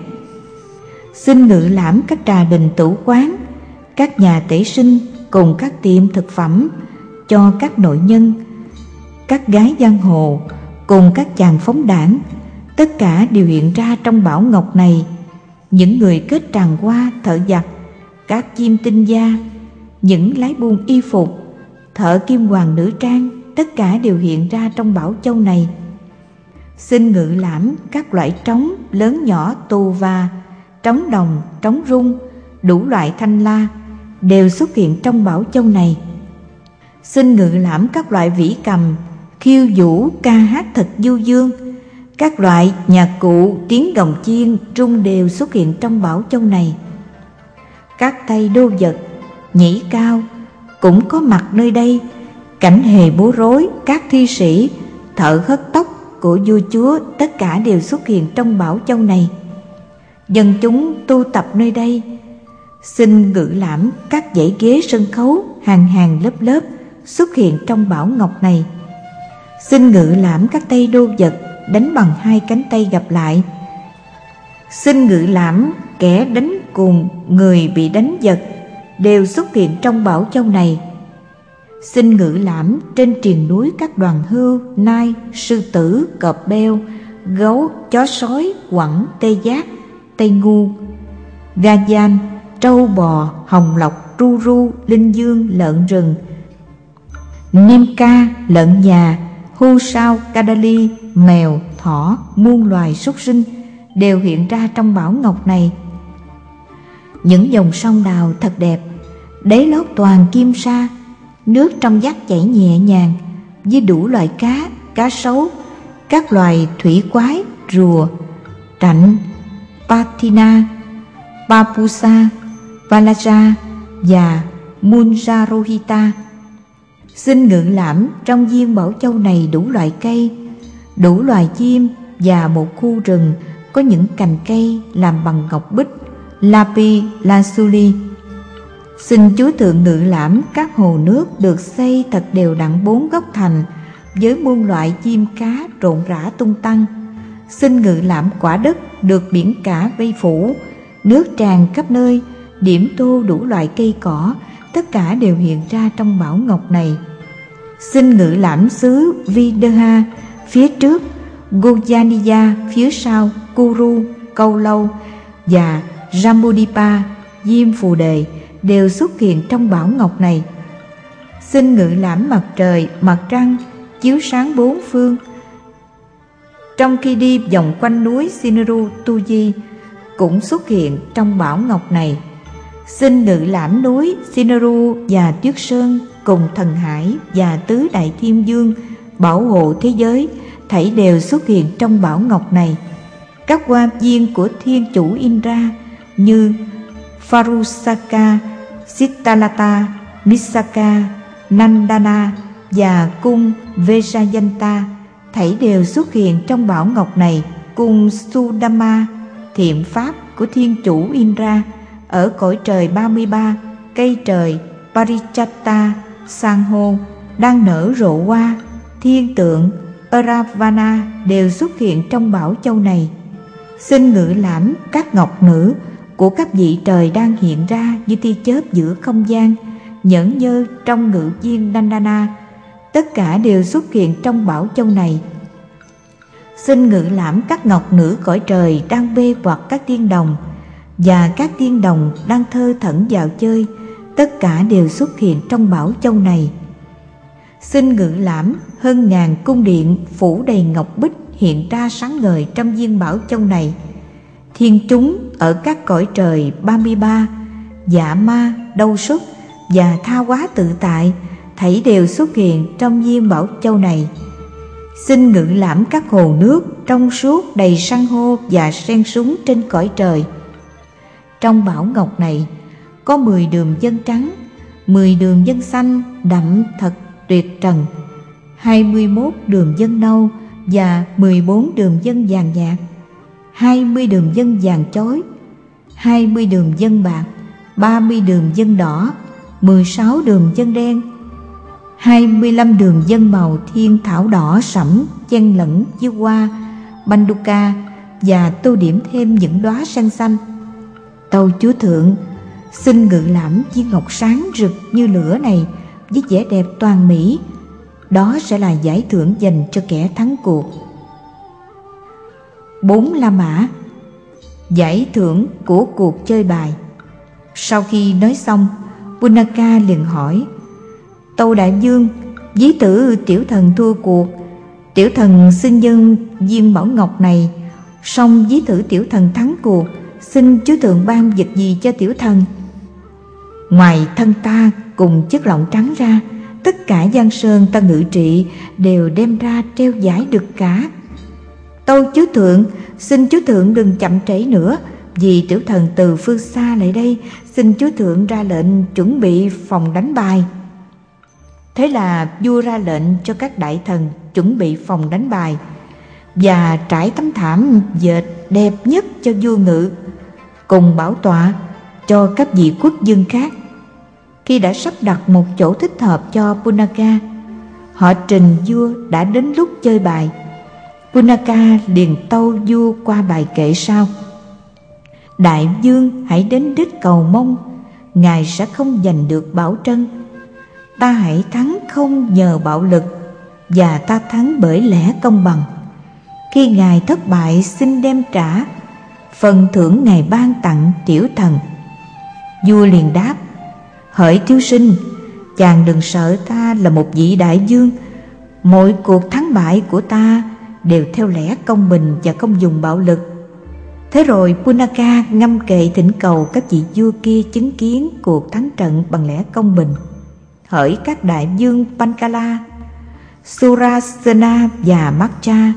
Xin ngự lãm các trà đình tửu quán, các nhà tẩy sinh cùng các tiệm thực phẩm cho các nội nhân, các gái giang hồ cùng các chàng phóng đảng. Tất cả đều hiện ra trong bảo ngọc này. Những người kết tràng hoa, thợ giặt, các chim tinh gia, những lái buôn y phục, thợ kim hoàn nữ trang, tất cả đều hiện ra trong bảo châu này. Xin ngự lãm các loại trống lớn nhỏ tù và, trống đồng, trống rung, đủ loại thanh la đều xuất hiện trong bảo châu này. Xin ngự lãm các loại vĩ cầm, khiêu vũ, ca hát thật du dương, các loại nhạc cụ, tiếng gồng chiên, trung đều xuất hiện trong bảo châu này. Các tay đô vật, nhảy cao cũng có mặt nơi đây. Cảnh hề bố rối, các thi sĩ, thợ hớt tóc của vua chúa, tất cả đều xuất hiện trong bảo châu này. Dân chúng tu tập nơi đây. Xin ngự lãm các dãy ghế sân khấu, hàng hàng lớp lớp xuất hiện trong bảo ngọc này. Xin ngự lãm các tay đô vật đánh bằng hai cánh tay gặp lại. Xin ngự lãm kẻ đánh cùng người bị đánh giật đều xuất hiện trong bảo châu này. Xin ngự lãm trên triền núi các đoàn hươu, nai, sư tử, cọp beo, gấu, chó sói, quẳng, tê giác, tây ngu, ga gian, trâu bò, hồng lộc, ru ru, linh dương, lợn rừng, niêm ca, lợn nhà, hươu sao, kadali, mèo, thỏ, muôn loài súc sinh đều hiện ra trong bảo ngọc này. Những dòng sông đào thật đẹp, đáy lót toàn kim sa, nước trong vắt chảy nhẹ nhàng với đủ loại cá, cá sấu, các loài thủy quái, rùa, trạnh, patina, papusa, valaja và munjarohita. Xin ngự lãm trong viên bảo châu này đủ loại cây, đủ loài chim và một khu rừng có những cành cây làm bằng ngọc bích, lapi lazuli. Xin Chúa Thượng ngự lãm các hồ nước được xây thật đều đặn 4 góc thành với muôn loại chim cá rộn rã tung tăng. Xin ngự lãm quả đất được biển cả vây phủ, nước tràn khắp nơi, điểm tô đủ loại cây cỏ, tất cả đều hiện ra trong bảo ngọc này. Xin ngự lãm xứ Videha phía trước, Gojaniya phía sau, Kuru, Câu Lâu và Jambudvipa, Diêm Phù Đề đều xuất hiện trong bảo ngọc này. Xin ngự lãm mặt trời, mặt trăng chiếu sáng bốn phương. Trong khi đi vòng quanh núi Sineru Tuji cũng xuất hiện trong bảo ngọc này. Xin ngự lãm núi Sineru và Tuyết Sơn cùng Thần Hải và Tứ Đại Thiên Dương bảo hộ thế giới, thảy đều xuất hiện trong bảo ngọc này. Các hoa viên của Thiên Chủ Indra như Farusaka, Sittalata, Misaka, Nandana và cung Vejayanta thảy đều xuất hiện trong bảo ngọc này. Cung Sudama, thiện pháp của Thiên Chủ Indra ở cõi trời 33, cây trời Parichatta, san hô đang nở rộ hoa, thiên tượng Eravana đều xuất hiện trong bảo châu này. Xin ngự lãm các ngọc nữ của các vị trời đang hiện ra như tia chớp giữa không gian, nhẫn nhơ trong ngự viên Dandana, tất cả đều xuất hiện trong bảo châu này. Xin ngự lãm các ngọc nữ cõi trời đang bê quạt các tiên đồng và các tiên đồng đang thơ thẩn vào chơi, tất cả đều xuất hiện trong bảo châu này. Xin ngự lãm hơn ngàn cung điện phủ đầy ngọc bích hiện ra sáng ngời trong viên bảo châu này. Thiên chúng ở các cõi trời 33, dạ ma, đâu xuất và tha hóa tự tại thảy đều xuất hiện trong viên bảo châu này. Xin ngự lãm các hồ nước trong suốt đầy san hô và sen súng trên cõi trời. Trong bảo ngọc này có 10 đường vân trắng, 10 đường vân xanh đậm thật tuyệt trần, 21 đường vân nâu và 14 đường vân vàng nhạt, 20 đường vân vàng chói, 20 đường vân bạc, 30 đường vân đỏ, 16 đường vân đen, 25 đường vân màu thiên thảo đỏ sẫm chen lẫn với hoa banduka và tô điểm thêm những đóa sen xanh. Tâu chúa thượng, xin ngự lãm viên ngọc sáng rực như lửa này với vẻ đẹp toàn mỹ. Đó sẽ là giải thưởng dành cho kẻ thắng cuộc. 4 La Mã. Giải thưởng của cuộc chơi bài. Sau khi nói xong, Punaka liền hỏi: Tâu đại vương, ví tử tiểu thần thua cuộc, tiểu thần xin dâng viên bảo ngọc này, song ví tử tiểu thần thắng cuộc, xin chúa thượng ban vật gì cho tiểu thần? Ngoài thân ta cùng chất lọng trắng ra, tất cả giang sơn ta ngự trị đều đem ra treo giải được cả. Tâu chúa thượng, xin chúa thượng đừng chậm trễ nữa, vì tiểu thần từ phương xa lại đây, xin chúa thượng ra lệnh chuẩn bị phòng đánh bài. Thế là vua ra lệnh cho các đại thần chuẩn bị phòng đánh bài và trải tấm thảm dệt đẹp nhất cho vua ngự, cùng bảo tọa cho các vị quốc vương khác. Khi đã sắp đặt một chỗ thích hợp cho Punaka, họ trình vua đã đến lúc chơi bài. Punaka liền tâu vua qua bài kệ sau: Đại vương hãy đến đích cầu mong, ngài sẽ không giành được bảo trân. Ta hãy thắng không nhờ bạo lực, và ta thắng bởi lẽ công bằng. Khi ngài thất bại xin đem trả, phần thưởng ngài ban tặng tiểu thần. Vua liền đáp: Hỡi thiếu sinh, chàng đừng sợ ta là một vị đại vương. Mọi cuộc thắng bại của ta đều theo lẽ công bình và không dùng bạo lực. Thế rồi Punaka ngâm kệ thỉnh cầu các vị vua kia chứng kiến cuộc thắng trận bằng lẽ công bình. Hỡi các đại vương Pancala, Surasena và Makcha,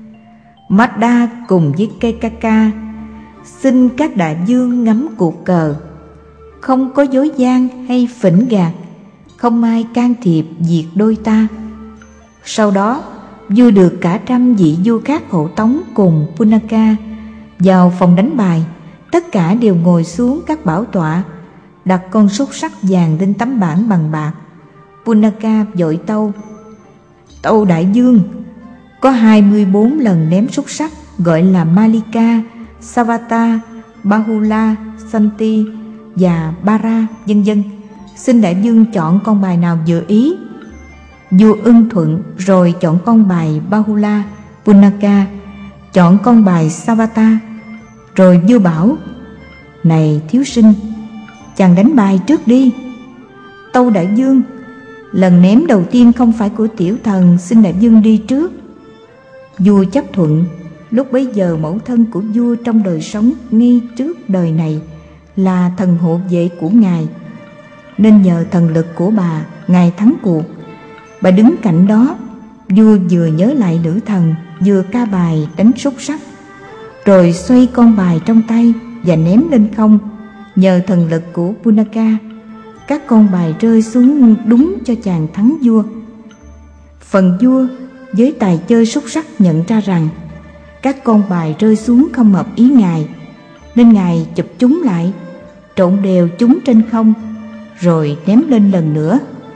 Madda cùng với Kekaka, xin các đại vương ngắm cuộc cờ, không có dối gian hay phỉnh gạt, không ai can thiệp việc đôi ta. Sau đó vua được cả trăm vị vua khác hộ tống cùng Punaka vào phòng đánh bài. Tất cả đều ngồi xuống các bảo tọa, đặt con xúc sắc vàng lên tấm bảng bằng bạc. Punaka vội tâu: Tâu đại vương, có 24 lần ném xúc sắc gọi là Malika, Savata, Bahula, Santi và Bara, vân vân. Xin đại vương chọn con bài nào vừa ý. Vua ưng thuận rồi chọn con bài Bahula. Punaka chọn con bài Savata. Rồi vua bảo: Này thiếu sinh, chàng đánh bài trước đi. Tâu đại vương, lần ném đầu tiên không phải của tiểu thần, xin đại vương đi trước. Vua chấp thuận. Lúc bấy giờ mẫu thân của vua trong đời sống ngay trước đời này là thần hộ vệ của ngài, nên nhờ thần lực của bà, ngài thắng cuộc. Bà đứng cạnh đó, vua vừa nhớ lại nữ thần, vừa ca bài đánh xúc sắc, rồi xoay con bài trong tay và ném lên không. Nhờ thần lực của Punaka, các con bài rơi xuống đúng cho chàng thắng vua. Phần vua với tài chơi xúc sắc nhận ra rằng các con bài rơi xuống không hợp ý ngài, nên ngài chụp chúng lại, trộn đều chúng trên không, rồi ném lên lần nữa.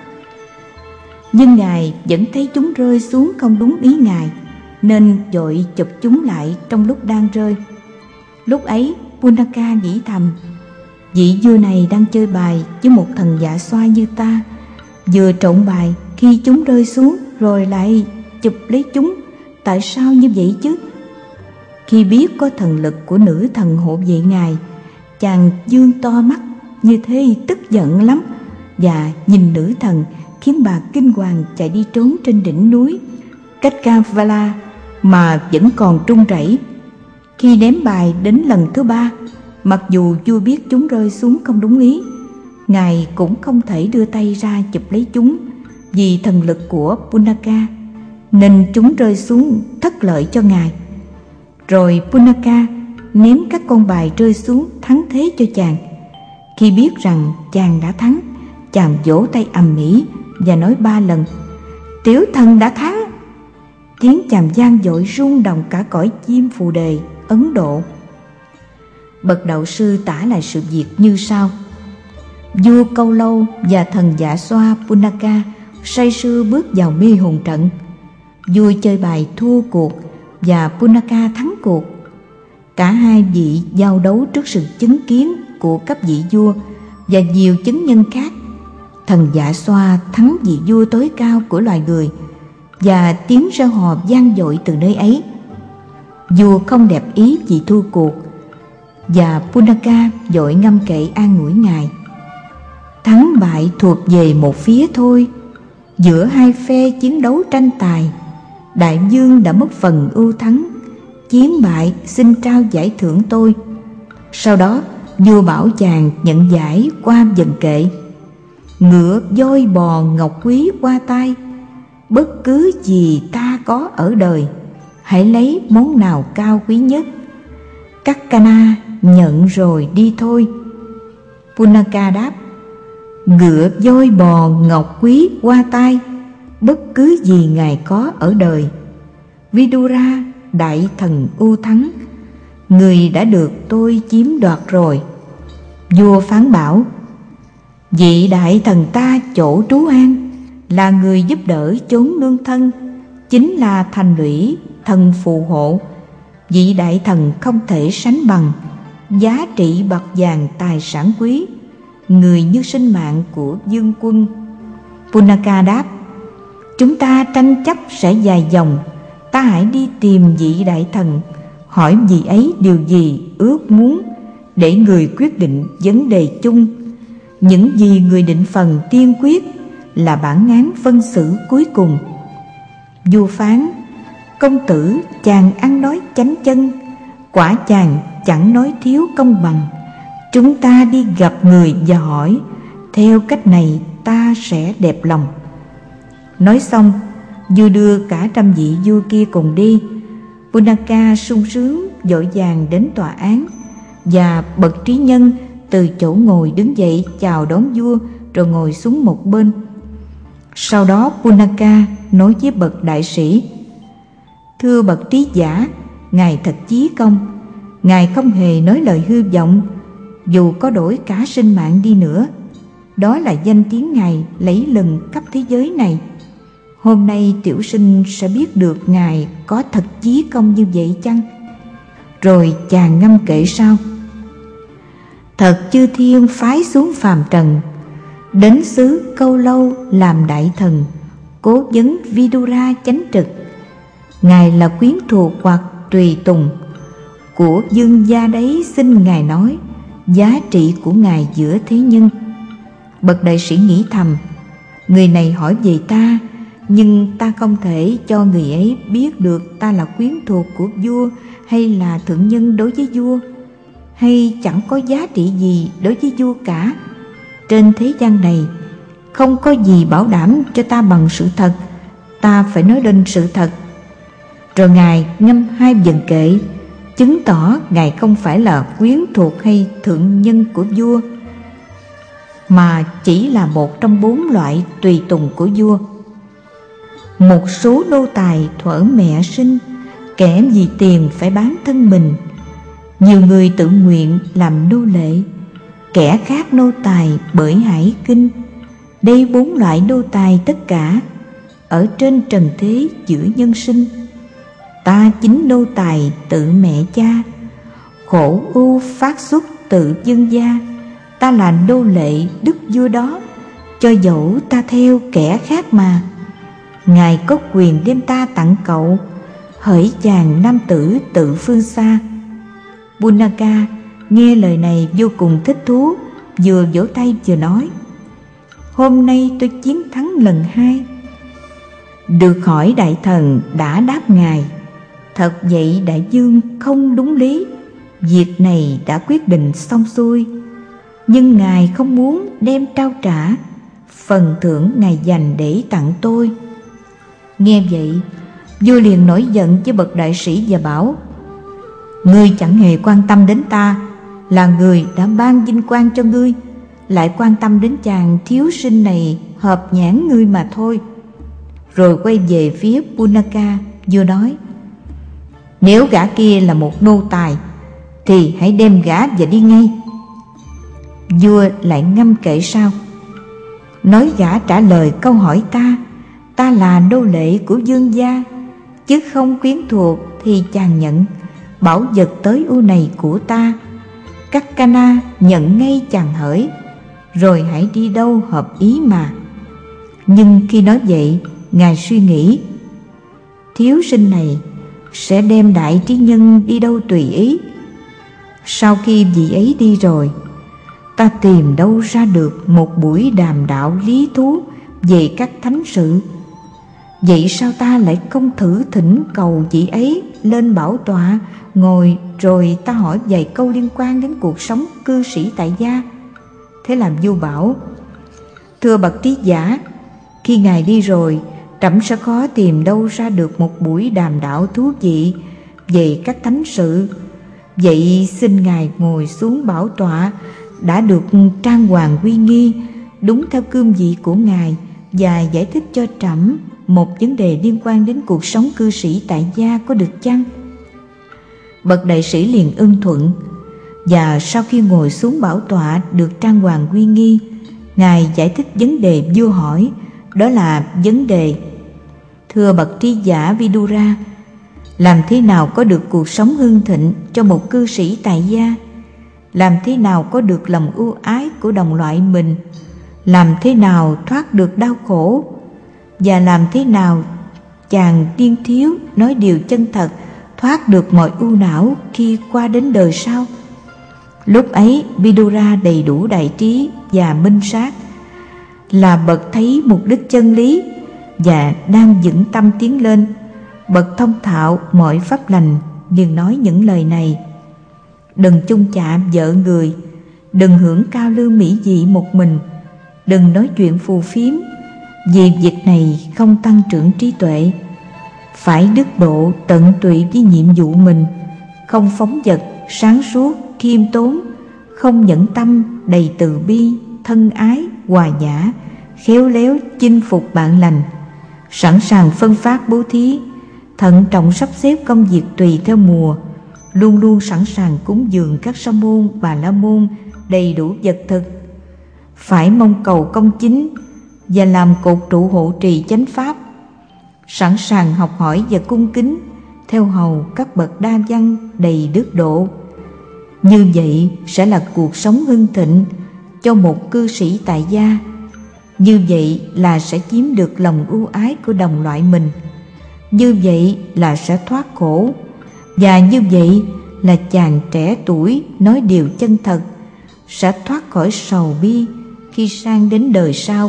Nhưng ngài vẫn thấy chúng rơi xuống không đúng ý ngài, nên vội chụp chúng lại trong lúc đang rơi. Lúc ấy Punaka nghĩ thầm: vị vua này đang chơi bài với một thần dạ xoa như ta, vừa trộn bài khi chúng rơi xuống rồi lại chụp lấy chúng, tại sao như vậy chứ? Khi biết có thần lực của nữ thần hộ vệ ngài, chàng dương to mắt như thế tức giận lắm, và nhìn nữ thần khiến bà kinh hoàng chạy đi trốn trên đỉnh núi cách Kavala mà vẫn còn run rẩy. Khi ném bài đến lần thứ 3, mặc dù vua biết chúng rơi xuống không đúng ý, ngài cũng không thể đưa tay ra chụp lấy chúng vì thần lực của Punaka, nên chúng rơi xuống thất lợi cho ngài. Rồi Punaka ném các con bài rơi xuống thắng thế cho chàng. Khi biết rằng chàng đã thắng, chàng vỗ tay ầm ĩ và nói 3 lần: "Tiểu thần đã thắng!" Tiếng chàm vang dội rung động cả cõi chim phù đề Ấn Độ. Bậc đạo sư tả lại sự việc như sau: vua Câu Lâu và thần Dạ Xoa Punaka say sưa bước vào mê hồn trận. Vua chơi bài thua cuộc và Punaka thắng cuộc. Cả hai vị giao đấu trước sự chứng kiến của các vị vua và nhiều chứng nhân khác. Thần Dạ Xoa thắng vị vua tối cao của loài người, và tiếng reo hò vang dội từ nơi ấy. Vua không đẹp ý vì thua cuộc, và Punaka vội ngâm kệ an ủi ngài: "Thắng bại thuộc về một phía thôi. Giữa hai phe chiến đấu tranh tài, đại vương đã mất phần ưu thắng. Chiến bại xin trao giải thưởng tôi." Sau đó vua bảo chàng nhận giải qua vần kệ: "Ngựa voi bò ngọc quý qua tay, bất cứ gì ta có ở đời, hãy lấy món nào cao quý nhất. Kakkana nhận rồi đi thôi." Punaka đáp: "Ngựa voi bò ngọc quý qua tay, bất cứ gì ngài có ở đời. Vidura đại thần ưu thắng, người đã được tôi chiếm đoạt rồi." Vua phán bảo: "Vị đại thần ta chỗ trú an, là người giúp đỡ chốn nương thân, chính là thành lũy thần phù hộ. Vị đại thần không thể sánh bằng, giá trị bạc vàng tài sản quý, người như sinh mạng của vương quân." Punaka đáp: "Chúng ta tranh chấp sẽ dài dòng, ta hãy đi tìm vị đại thần, hỏi vị ấy điều gì ước muốn, để người quyết định vấn đề chung. Những gì người định phần tiên quyết là bản án phân xử cuối cùng." Vua phán: "Công tử chàng ăn nói chánh chân, quả chàng chẳng nói thiếu công bằng. Chúng ta đi gặp người và hỏi, theo cách này ta sẽ đẹp lòng." Nói xong, vua đưa cả 100 vị vua kia cùng đi. Punaka sung sướng vội vàng đến tòa án, và bậc trí nhân từ chỗ ngồi đứng dậy chào đón vua rồi ngồi xuống một bên. Sau đó Punaka nói với bậc đại sĩ: "Thưa bậc trí giả, ngài thật chí công. Ngài không hề nói lời hư vọng, dù có đổi cả sinh mạng đi nữa. Đó là danh tiếng ngài lẫy lừng khắp thế giới này. Hôm nay tiểu sinh sẽ biết được ngài có thật chí công như vậy chăng?" Rồi chàng ngâm kệ sau: "Thật chư thiên phái xuống phàm trần, đến xứ Câu Lâu làm đại thần, cố vấn Vidura chánh trực. Ngài là quyến thuộc hoặc tùy tùng của vương gia đấy, xin ngài nói giá trị của ngài giữa thế nhân." Bậc đại sĩ nghĩ thầm: "Người này hỏi về ta, nhưng ta không thể cho người ấy biết được ta là quyến thuộc của vua hay là thượng nhân đối với vua, hay chẳng có giá trị gì đối với vua cả. Trên thế gian này không có gì bảo đảm cho ta bằng sự thật, ta phải nói lên sự thật." Rồi ngài ngâm 2 vần kệ, chứng tỏ ngài không phải là quyến thuộc hay thượng nhân của vua, mà chỉ là một trong 4 loại tùy tùng của vua. Một số nô tài thuở mẹ sinh, kẻ vì tiền phải bán thân mình. Nhiều người tự nguyện làm nô lệ, kẻ khác nô tài bởi hải kinh. Đây 4 loại nô tài tất cả, ở trên trần thế giữa nhân sinh. Ta chính nô tài tự mẹ cha, khổ ưu phát xuất tự dân gia. Ta là nô lệ đức vua đó, cho dẫu ta theo kẻ khác mà. Ngài có quyền đem ta tặng cậu, hỡi chàng nam tử tự phương xa." Punaka nghe lời này vô cùng thích thú, vừa vỗ tay vừa nói: hôm nay tôi chiến thắng lần 2. Được hỏi đại thần đã đáp ngài: thật vậy đại vương không đúng lý, việc này đã quyết định xong xuôi, nhưng ngài không muốn đem trao trả, phần thưởng ngài dành để tặng tôi. Nghe vậy, vua liền nổi giận với bậc đại sĩ và bảo: ngươi chẳng hề quan tâm đến ta, là người đã ban vinh quang cho ngươi, lại quan tâm đến chàng thiếu sinh này hợp nhãn ngươi mà thôi. Rồi quay về phía Punaka, vua nói: nếu gã kia là một nô tài thì hãy đem gã và đi ngay. Vua lại ngâm kệ sao: nói gã trả lời câu hỏi ta là nô lệ của vương gia, chứ không quyến thuộc, thì chàng nhận bảo vật tới ưu này của ta. Các Cana nhận ngay chàng hỡi, rồi hãy đi đâu hợp ý mà. Nhưng khi nói vậy, ngài suy nghĩ: thiếu sinh này sẽ đem đại trí nhân đi đâu tùy ý. Sau khi vị ấy đi rồi, ta tìm đâu ra được một buổi đàm đạo lý thú về các thánh sự. Vậy sao ta lại không thử thỉnh cầu vị ấy lên bảo tọa ngồi, rồi ta hỏi vài câu liên quan đến cuộc sống cư sĩ tại gia? Thế làm vua bảo: thưa bậc trí giả, khi ngài đi rồi, trẫm sẽ khó tìm đâu ra được một buổi đàm đạo thú vị về các thánh sự. Vậy xin ngài ngồi xuống bảo tọa đã được trang hoàng uy nghi, đúng theo cương vị của ngài, và giải thích cho trẫm một vấn đề liên quan đến cuộc sống cư sĩ tại gia, có được chăng? Bậc đại sĩ liền ưng thuận, và sau khi ngồi xuống bảo tọa được trang hoàng uy nghi, ngài giải thích vấn đề vua hỏi. Đó là vấn đề: thưa bậc trí giả Vidura, làm thế nào có được cuộc sống hưng thịnh cho một cư sĩ tại gia? Làm thế nào có được lòng ưu ái của đồng loại mình? Làm thế nào thoát được đau khổ? Và làm thế nào chàng niên thiếu nói điều chân thật, thoát được mọi ưu não khi qua đến đời sau? Lúc ấy Vidura đầy đủ đại trí và minh sát, là bậc thấy mục đích chân lý và đang vững tâm tiến lên, bậc thông thạo mọi pháp lành, liền nói những lời này: đừng chung chạm vợ người, đừng hưởng cao lương mỹ vị một mình, đừng nói chuyện phù phiếm, vì việc này không tăng trưởng trí tuệ. Phải đức độ tận tụy với nhiệm vụ mình, không phóng dật, sáng suốt, khiêm tốn, không nhẫn tâm, đầy từ bi, thân ái, hòa nhã, khéo léo chinh phục bạn lành, sẵn sàng phân phát bố thí, thận trọng sắp xếp công việc tùy theo mùa, luôn luôn sẵn sàng cúng dường các sa môn bà la môn đầy đủ vật thực. Phải mong cầu công chính và làm cột trụ hộ trì chánh pháp, sẵn sàng học hỏi và cung kính theo hầu các bậc đa văn đầy đức độ. Như vậy sẽ là cuộc sống hưng thịnh cho một cư sĩ tại gia. Như vậy là sẽ chiếm được lòng ưu ái của đồng loại mình. Như vậy là sẽ thoát khổ. Và như vậy là chàng trẻ tuổi nói điều chân thật, sẽ thoát khỏi sầu bi khi sang đến đời sau.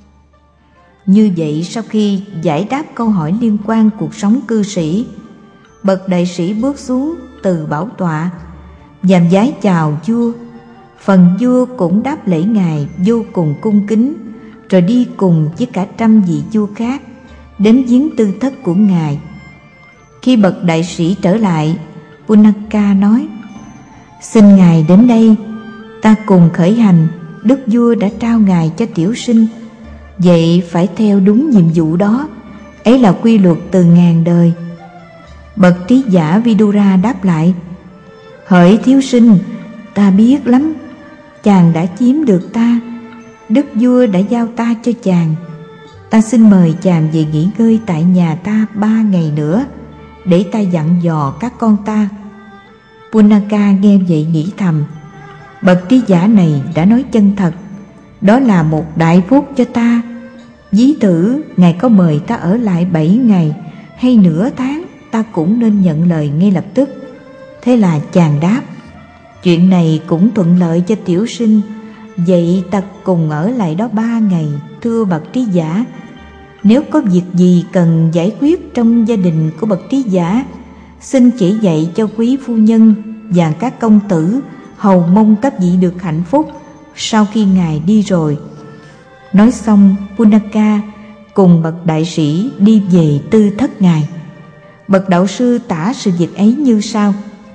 Như vậy, sau khi giải đáp câu hỏi liên quan cuộc sống cư sĩ, bậc đại sĩ bước xuống từ bảo tọa, dạm vái chào vua. Phần vua cũng đáp lễ ngài vô cùng cung kính, rồi đi cùng với cả 100 vị vua khác đến viếng tư thất của ngài. Khi bậc đại sĩ trở lại, Punaka nói: xin ngài đến đây, ta cùng khởi hành. Đức vua đã trao ngài cho tiểu sinh, vậy phải theo đúng nhiệm vụ đó, ấy là quy luật từ ngàn đời. Bậc trí giả Vidura đáp lại: hỡi thiếu sinh, ta biết lắm, chàng đã chiếm được ta, đức vua đã giao ta cho chàng. Ta xin mời chàng về nghỉ ngơi tại nhà ta 3 ngày nữa, để ta dặn dò các con ta. Punaka nghe vậy nghĩ thầm: bậc trí giả này đã nói chân thật, đó là một đại phúc cho ta. Ví thử ngài có mời ta ở lại 7 ngày hay nửa tháng, ta cũng nên nhận lời ngay lập tức. Thế là chàng đáp: chuyện này cũng thuận lợi cho tiểu sinh, Vậy ta cùng ở lại đó 3 ngày, thưa bậc trí giả. Nếu có việc gì cần giải quyết trong gia đình của bậc trí giả, xin chỉ dạy cho quý phu nhân và các công tử, hầu mong các vị được hạnh phúc sau khi ngài đi rồi. Nói xong, Punaka cùng bậc đại sĩ đi về tư thất ngài. Bậc đạo sư tả sự việc ấy như sau: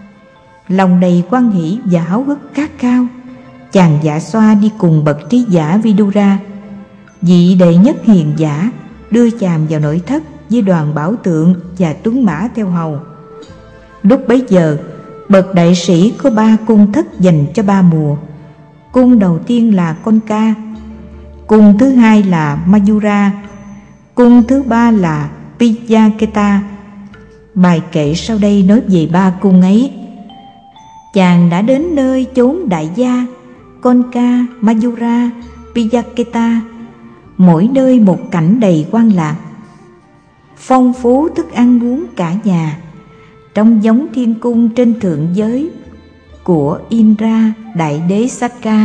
lòng đầy hoan hỷ và háo hức khát khao, chàng dạ xoa đi cùng bậc trí giả Vidura. Vị đệ nhất hiền giả đưa chàng vào nội thất với đoàn bảo tượng và tuấn mã theo hầu. Lúc bấy giờ, bậc đại sĩ có 3 cung thất dành cho 3 mùa. Cung đầu tiên là Konka, cung thứ hai là Mayura, cung thứ 3 là Piyaketa. Bài kệ sau đây nói về 3 cung ấy. Chàng đã đến nơi chốn đại gia Konka, Mayura, Piyaketa, mỗi nơi một cảnh đầy hoan lạc, phong phú thức ăn uống cả nhà, trông giống thiên cung trên thượng giới của Indra đại đế Sakka.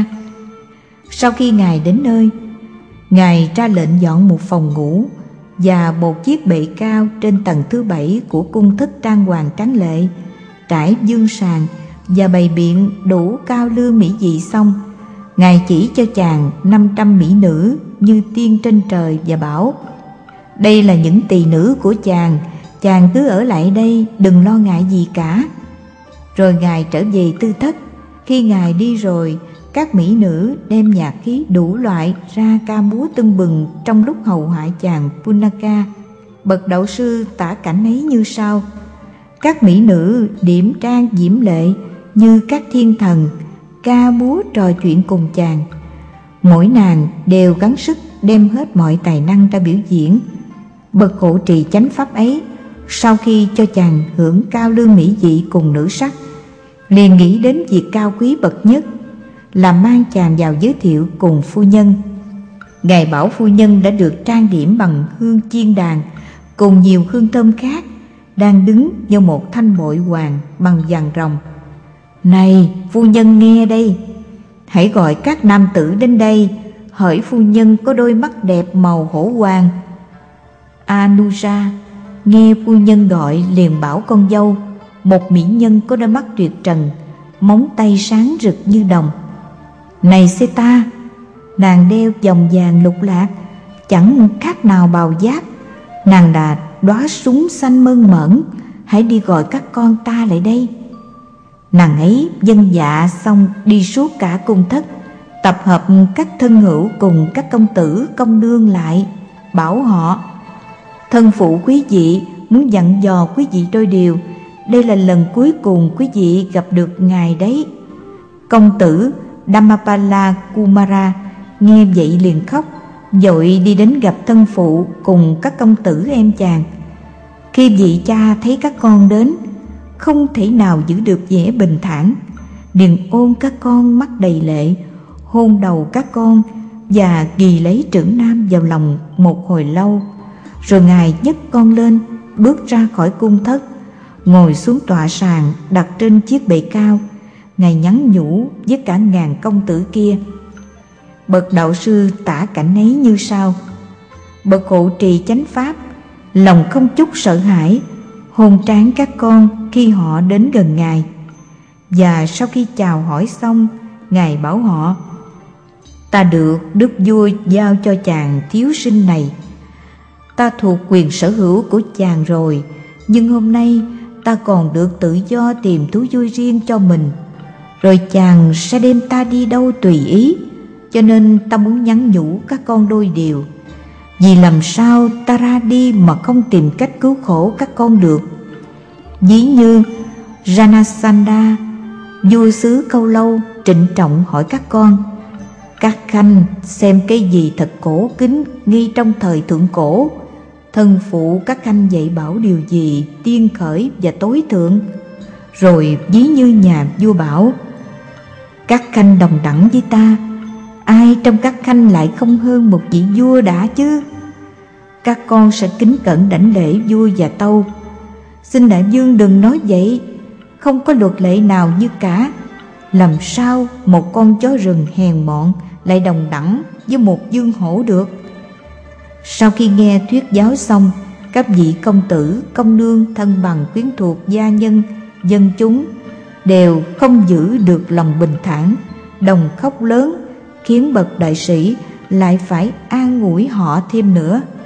Sau khi ngài đến nơi, ngài ra lệnh dọn một phòng ngủ và một chiếc bệ cao trên tầng thứ 7 của cung thất trang hoàng tráng lệ, trải dương sàn và bày biện đủ cao lương mỹ vị xong. Ngài chỉ cho chàng 500 mỹ nữ như tiên trên trời và bảo: đây là những tỳ nữ của chàng, chàng cứ ở lại đây, đừng lo ngại gì cả. Rồi ngài trở về tư thất. Khi ngài đi rồi, các mỹ nữ đem nhạc khí đủ loại ra ca múa tưng bừng trong lúc hầu hạ chàng Punaka. Bậc đạo sư tả cảnh ấy như sau: các mỹ nữ điểm trang diễm lệ như các thiên thần, ca múa trò chuyện cùng chàng. Mỗi nàng đều gắng sức đem hết mọi tài năng ra biểu diễn. Bậc hộ trì chánh pháp ấy, sau khi cho chàng hưởng cao lương mỹ vị cùng nữ sắc, liền nghĩ đến việc cao quý bậc nhất là mang chàng vào giới thiệu cùng phu nhân. Ngài bảo phu nhân đã được trang điểm bằng hương chiên đàn cùng nhiều hương thơm khác, đang đứng vào một thanh bội hoàng bằng vàng rồng. Này phu nhân nghe đây, hãy gọi các nam tử đến đây, hỡi phu nhân có đôi mắt đẹp màu hổ hoàng. Anuja nghe phu nhân gọi liền bảo con dâu, một mỹ nhân có đôi mắt tuyệt trần, móng tay sáng rực như đồng. Này Seta, nàng đeo vòng vàng lục lạc, chẳng khác nào bào giáp, nàng là đóa súng xanh mơn mởn, hãy đi gọi các con ta lại đây. Nàng ấy vâng dạ xong đi suốt cả cung thất, tập hợp các thân hữu cùng các công tử công nương lại, bảo họ: thân phụ quý vị muốn dặn dò quý vị đôi điều, đây là lần cuối cùng quý vị gặp được ngài đấy. Công tử Dhammapala Kumara nghe vậy liền khóc, vội đi đến gặp thân phụ cùng các công tử em chàng. Khi vị cha thấy các con đến, không thể nào giữ được vẻ bình thản, liền ôm các con mắt đầy lệ, hôn đầu các con và ghi lấy trưởng nam vào lòng một hồi lâu. Rồi ngài nhấc con lên, bước ra khỏi cung thất, ngồi xuống tọa sàn đặt trên chiếc bệ cao. Ngài nhắn nhủ với cả ngàn công tử kia. Bậc đạo sư tả cảnh ấy như sau: bậc hộ trì chánh pháp lòng không chút sợ hãi, hôn trán các con khi họ đến gần ngài. Và sau khi chào hỏi xong, ngài bảo họ: ta được đức vua giao cho chàng thiếu sinh này, ta thuộc quyền sở hữu của chàng rồi, nhưng hôm nay ta còn được tự do tìm thú vui riêng cho mình, rồi chàng sẽ đem ta đi đâu tùy ý. Cho nên ta muốn nhắn nhủ các con đôi điều, vì làm sao ta ra đi mà không tìm cách cứu khổ các con được. Ví như Janasanda, vua xứ Câu Lâu, trịnh trọng hỏi các con: các khanh xem cái gì thật cổ kính nghi trong thời thượng cổ, thân phụ các khanh dạy bảo điều gì tiên khởi và tối thượng. Rồi ví như nhà vua bảo: các khanh đồng đẳng với ta, ai trong các khanh lại không hơn một vị vua đã chứ. Các con sẽ kính cẩn đảnh lễ vua và tâu: xin đại vương đừng nói vậy, không có luật lệ nào như cả. làm sao một con chó rừng hèn mọn lại đồng đẳng với một dương hổ được? Sau khi nghe thuyết giáo xong, các vị công tử, công nương, thân bằng, quyến thuộc, gia nhân, dân chúng đều không giữ được lòng bình thản, đồng khóc lớn, khiến bậc đại sĩ lại phải an ủi họ thêm nữa.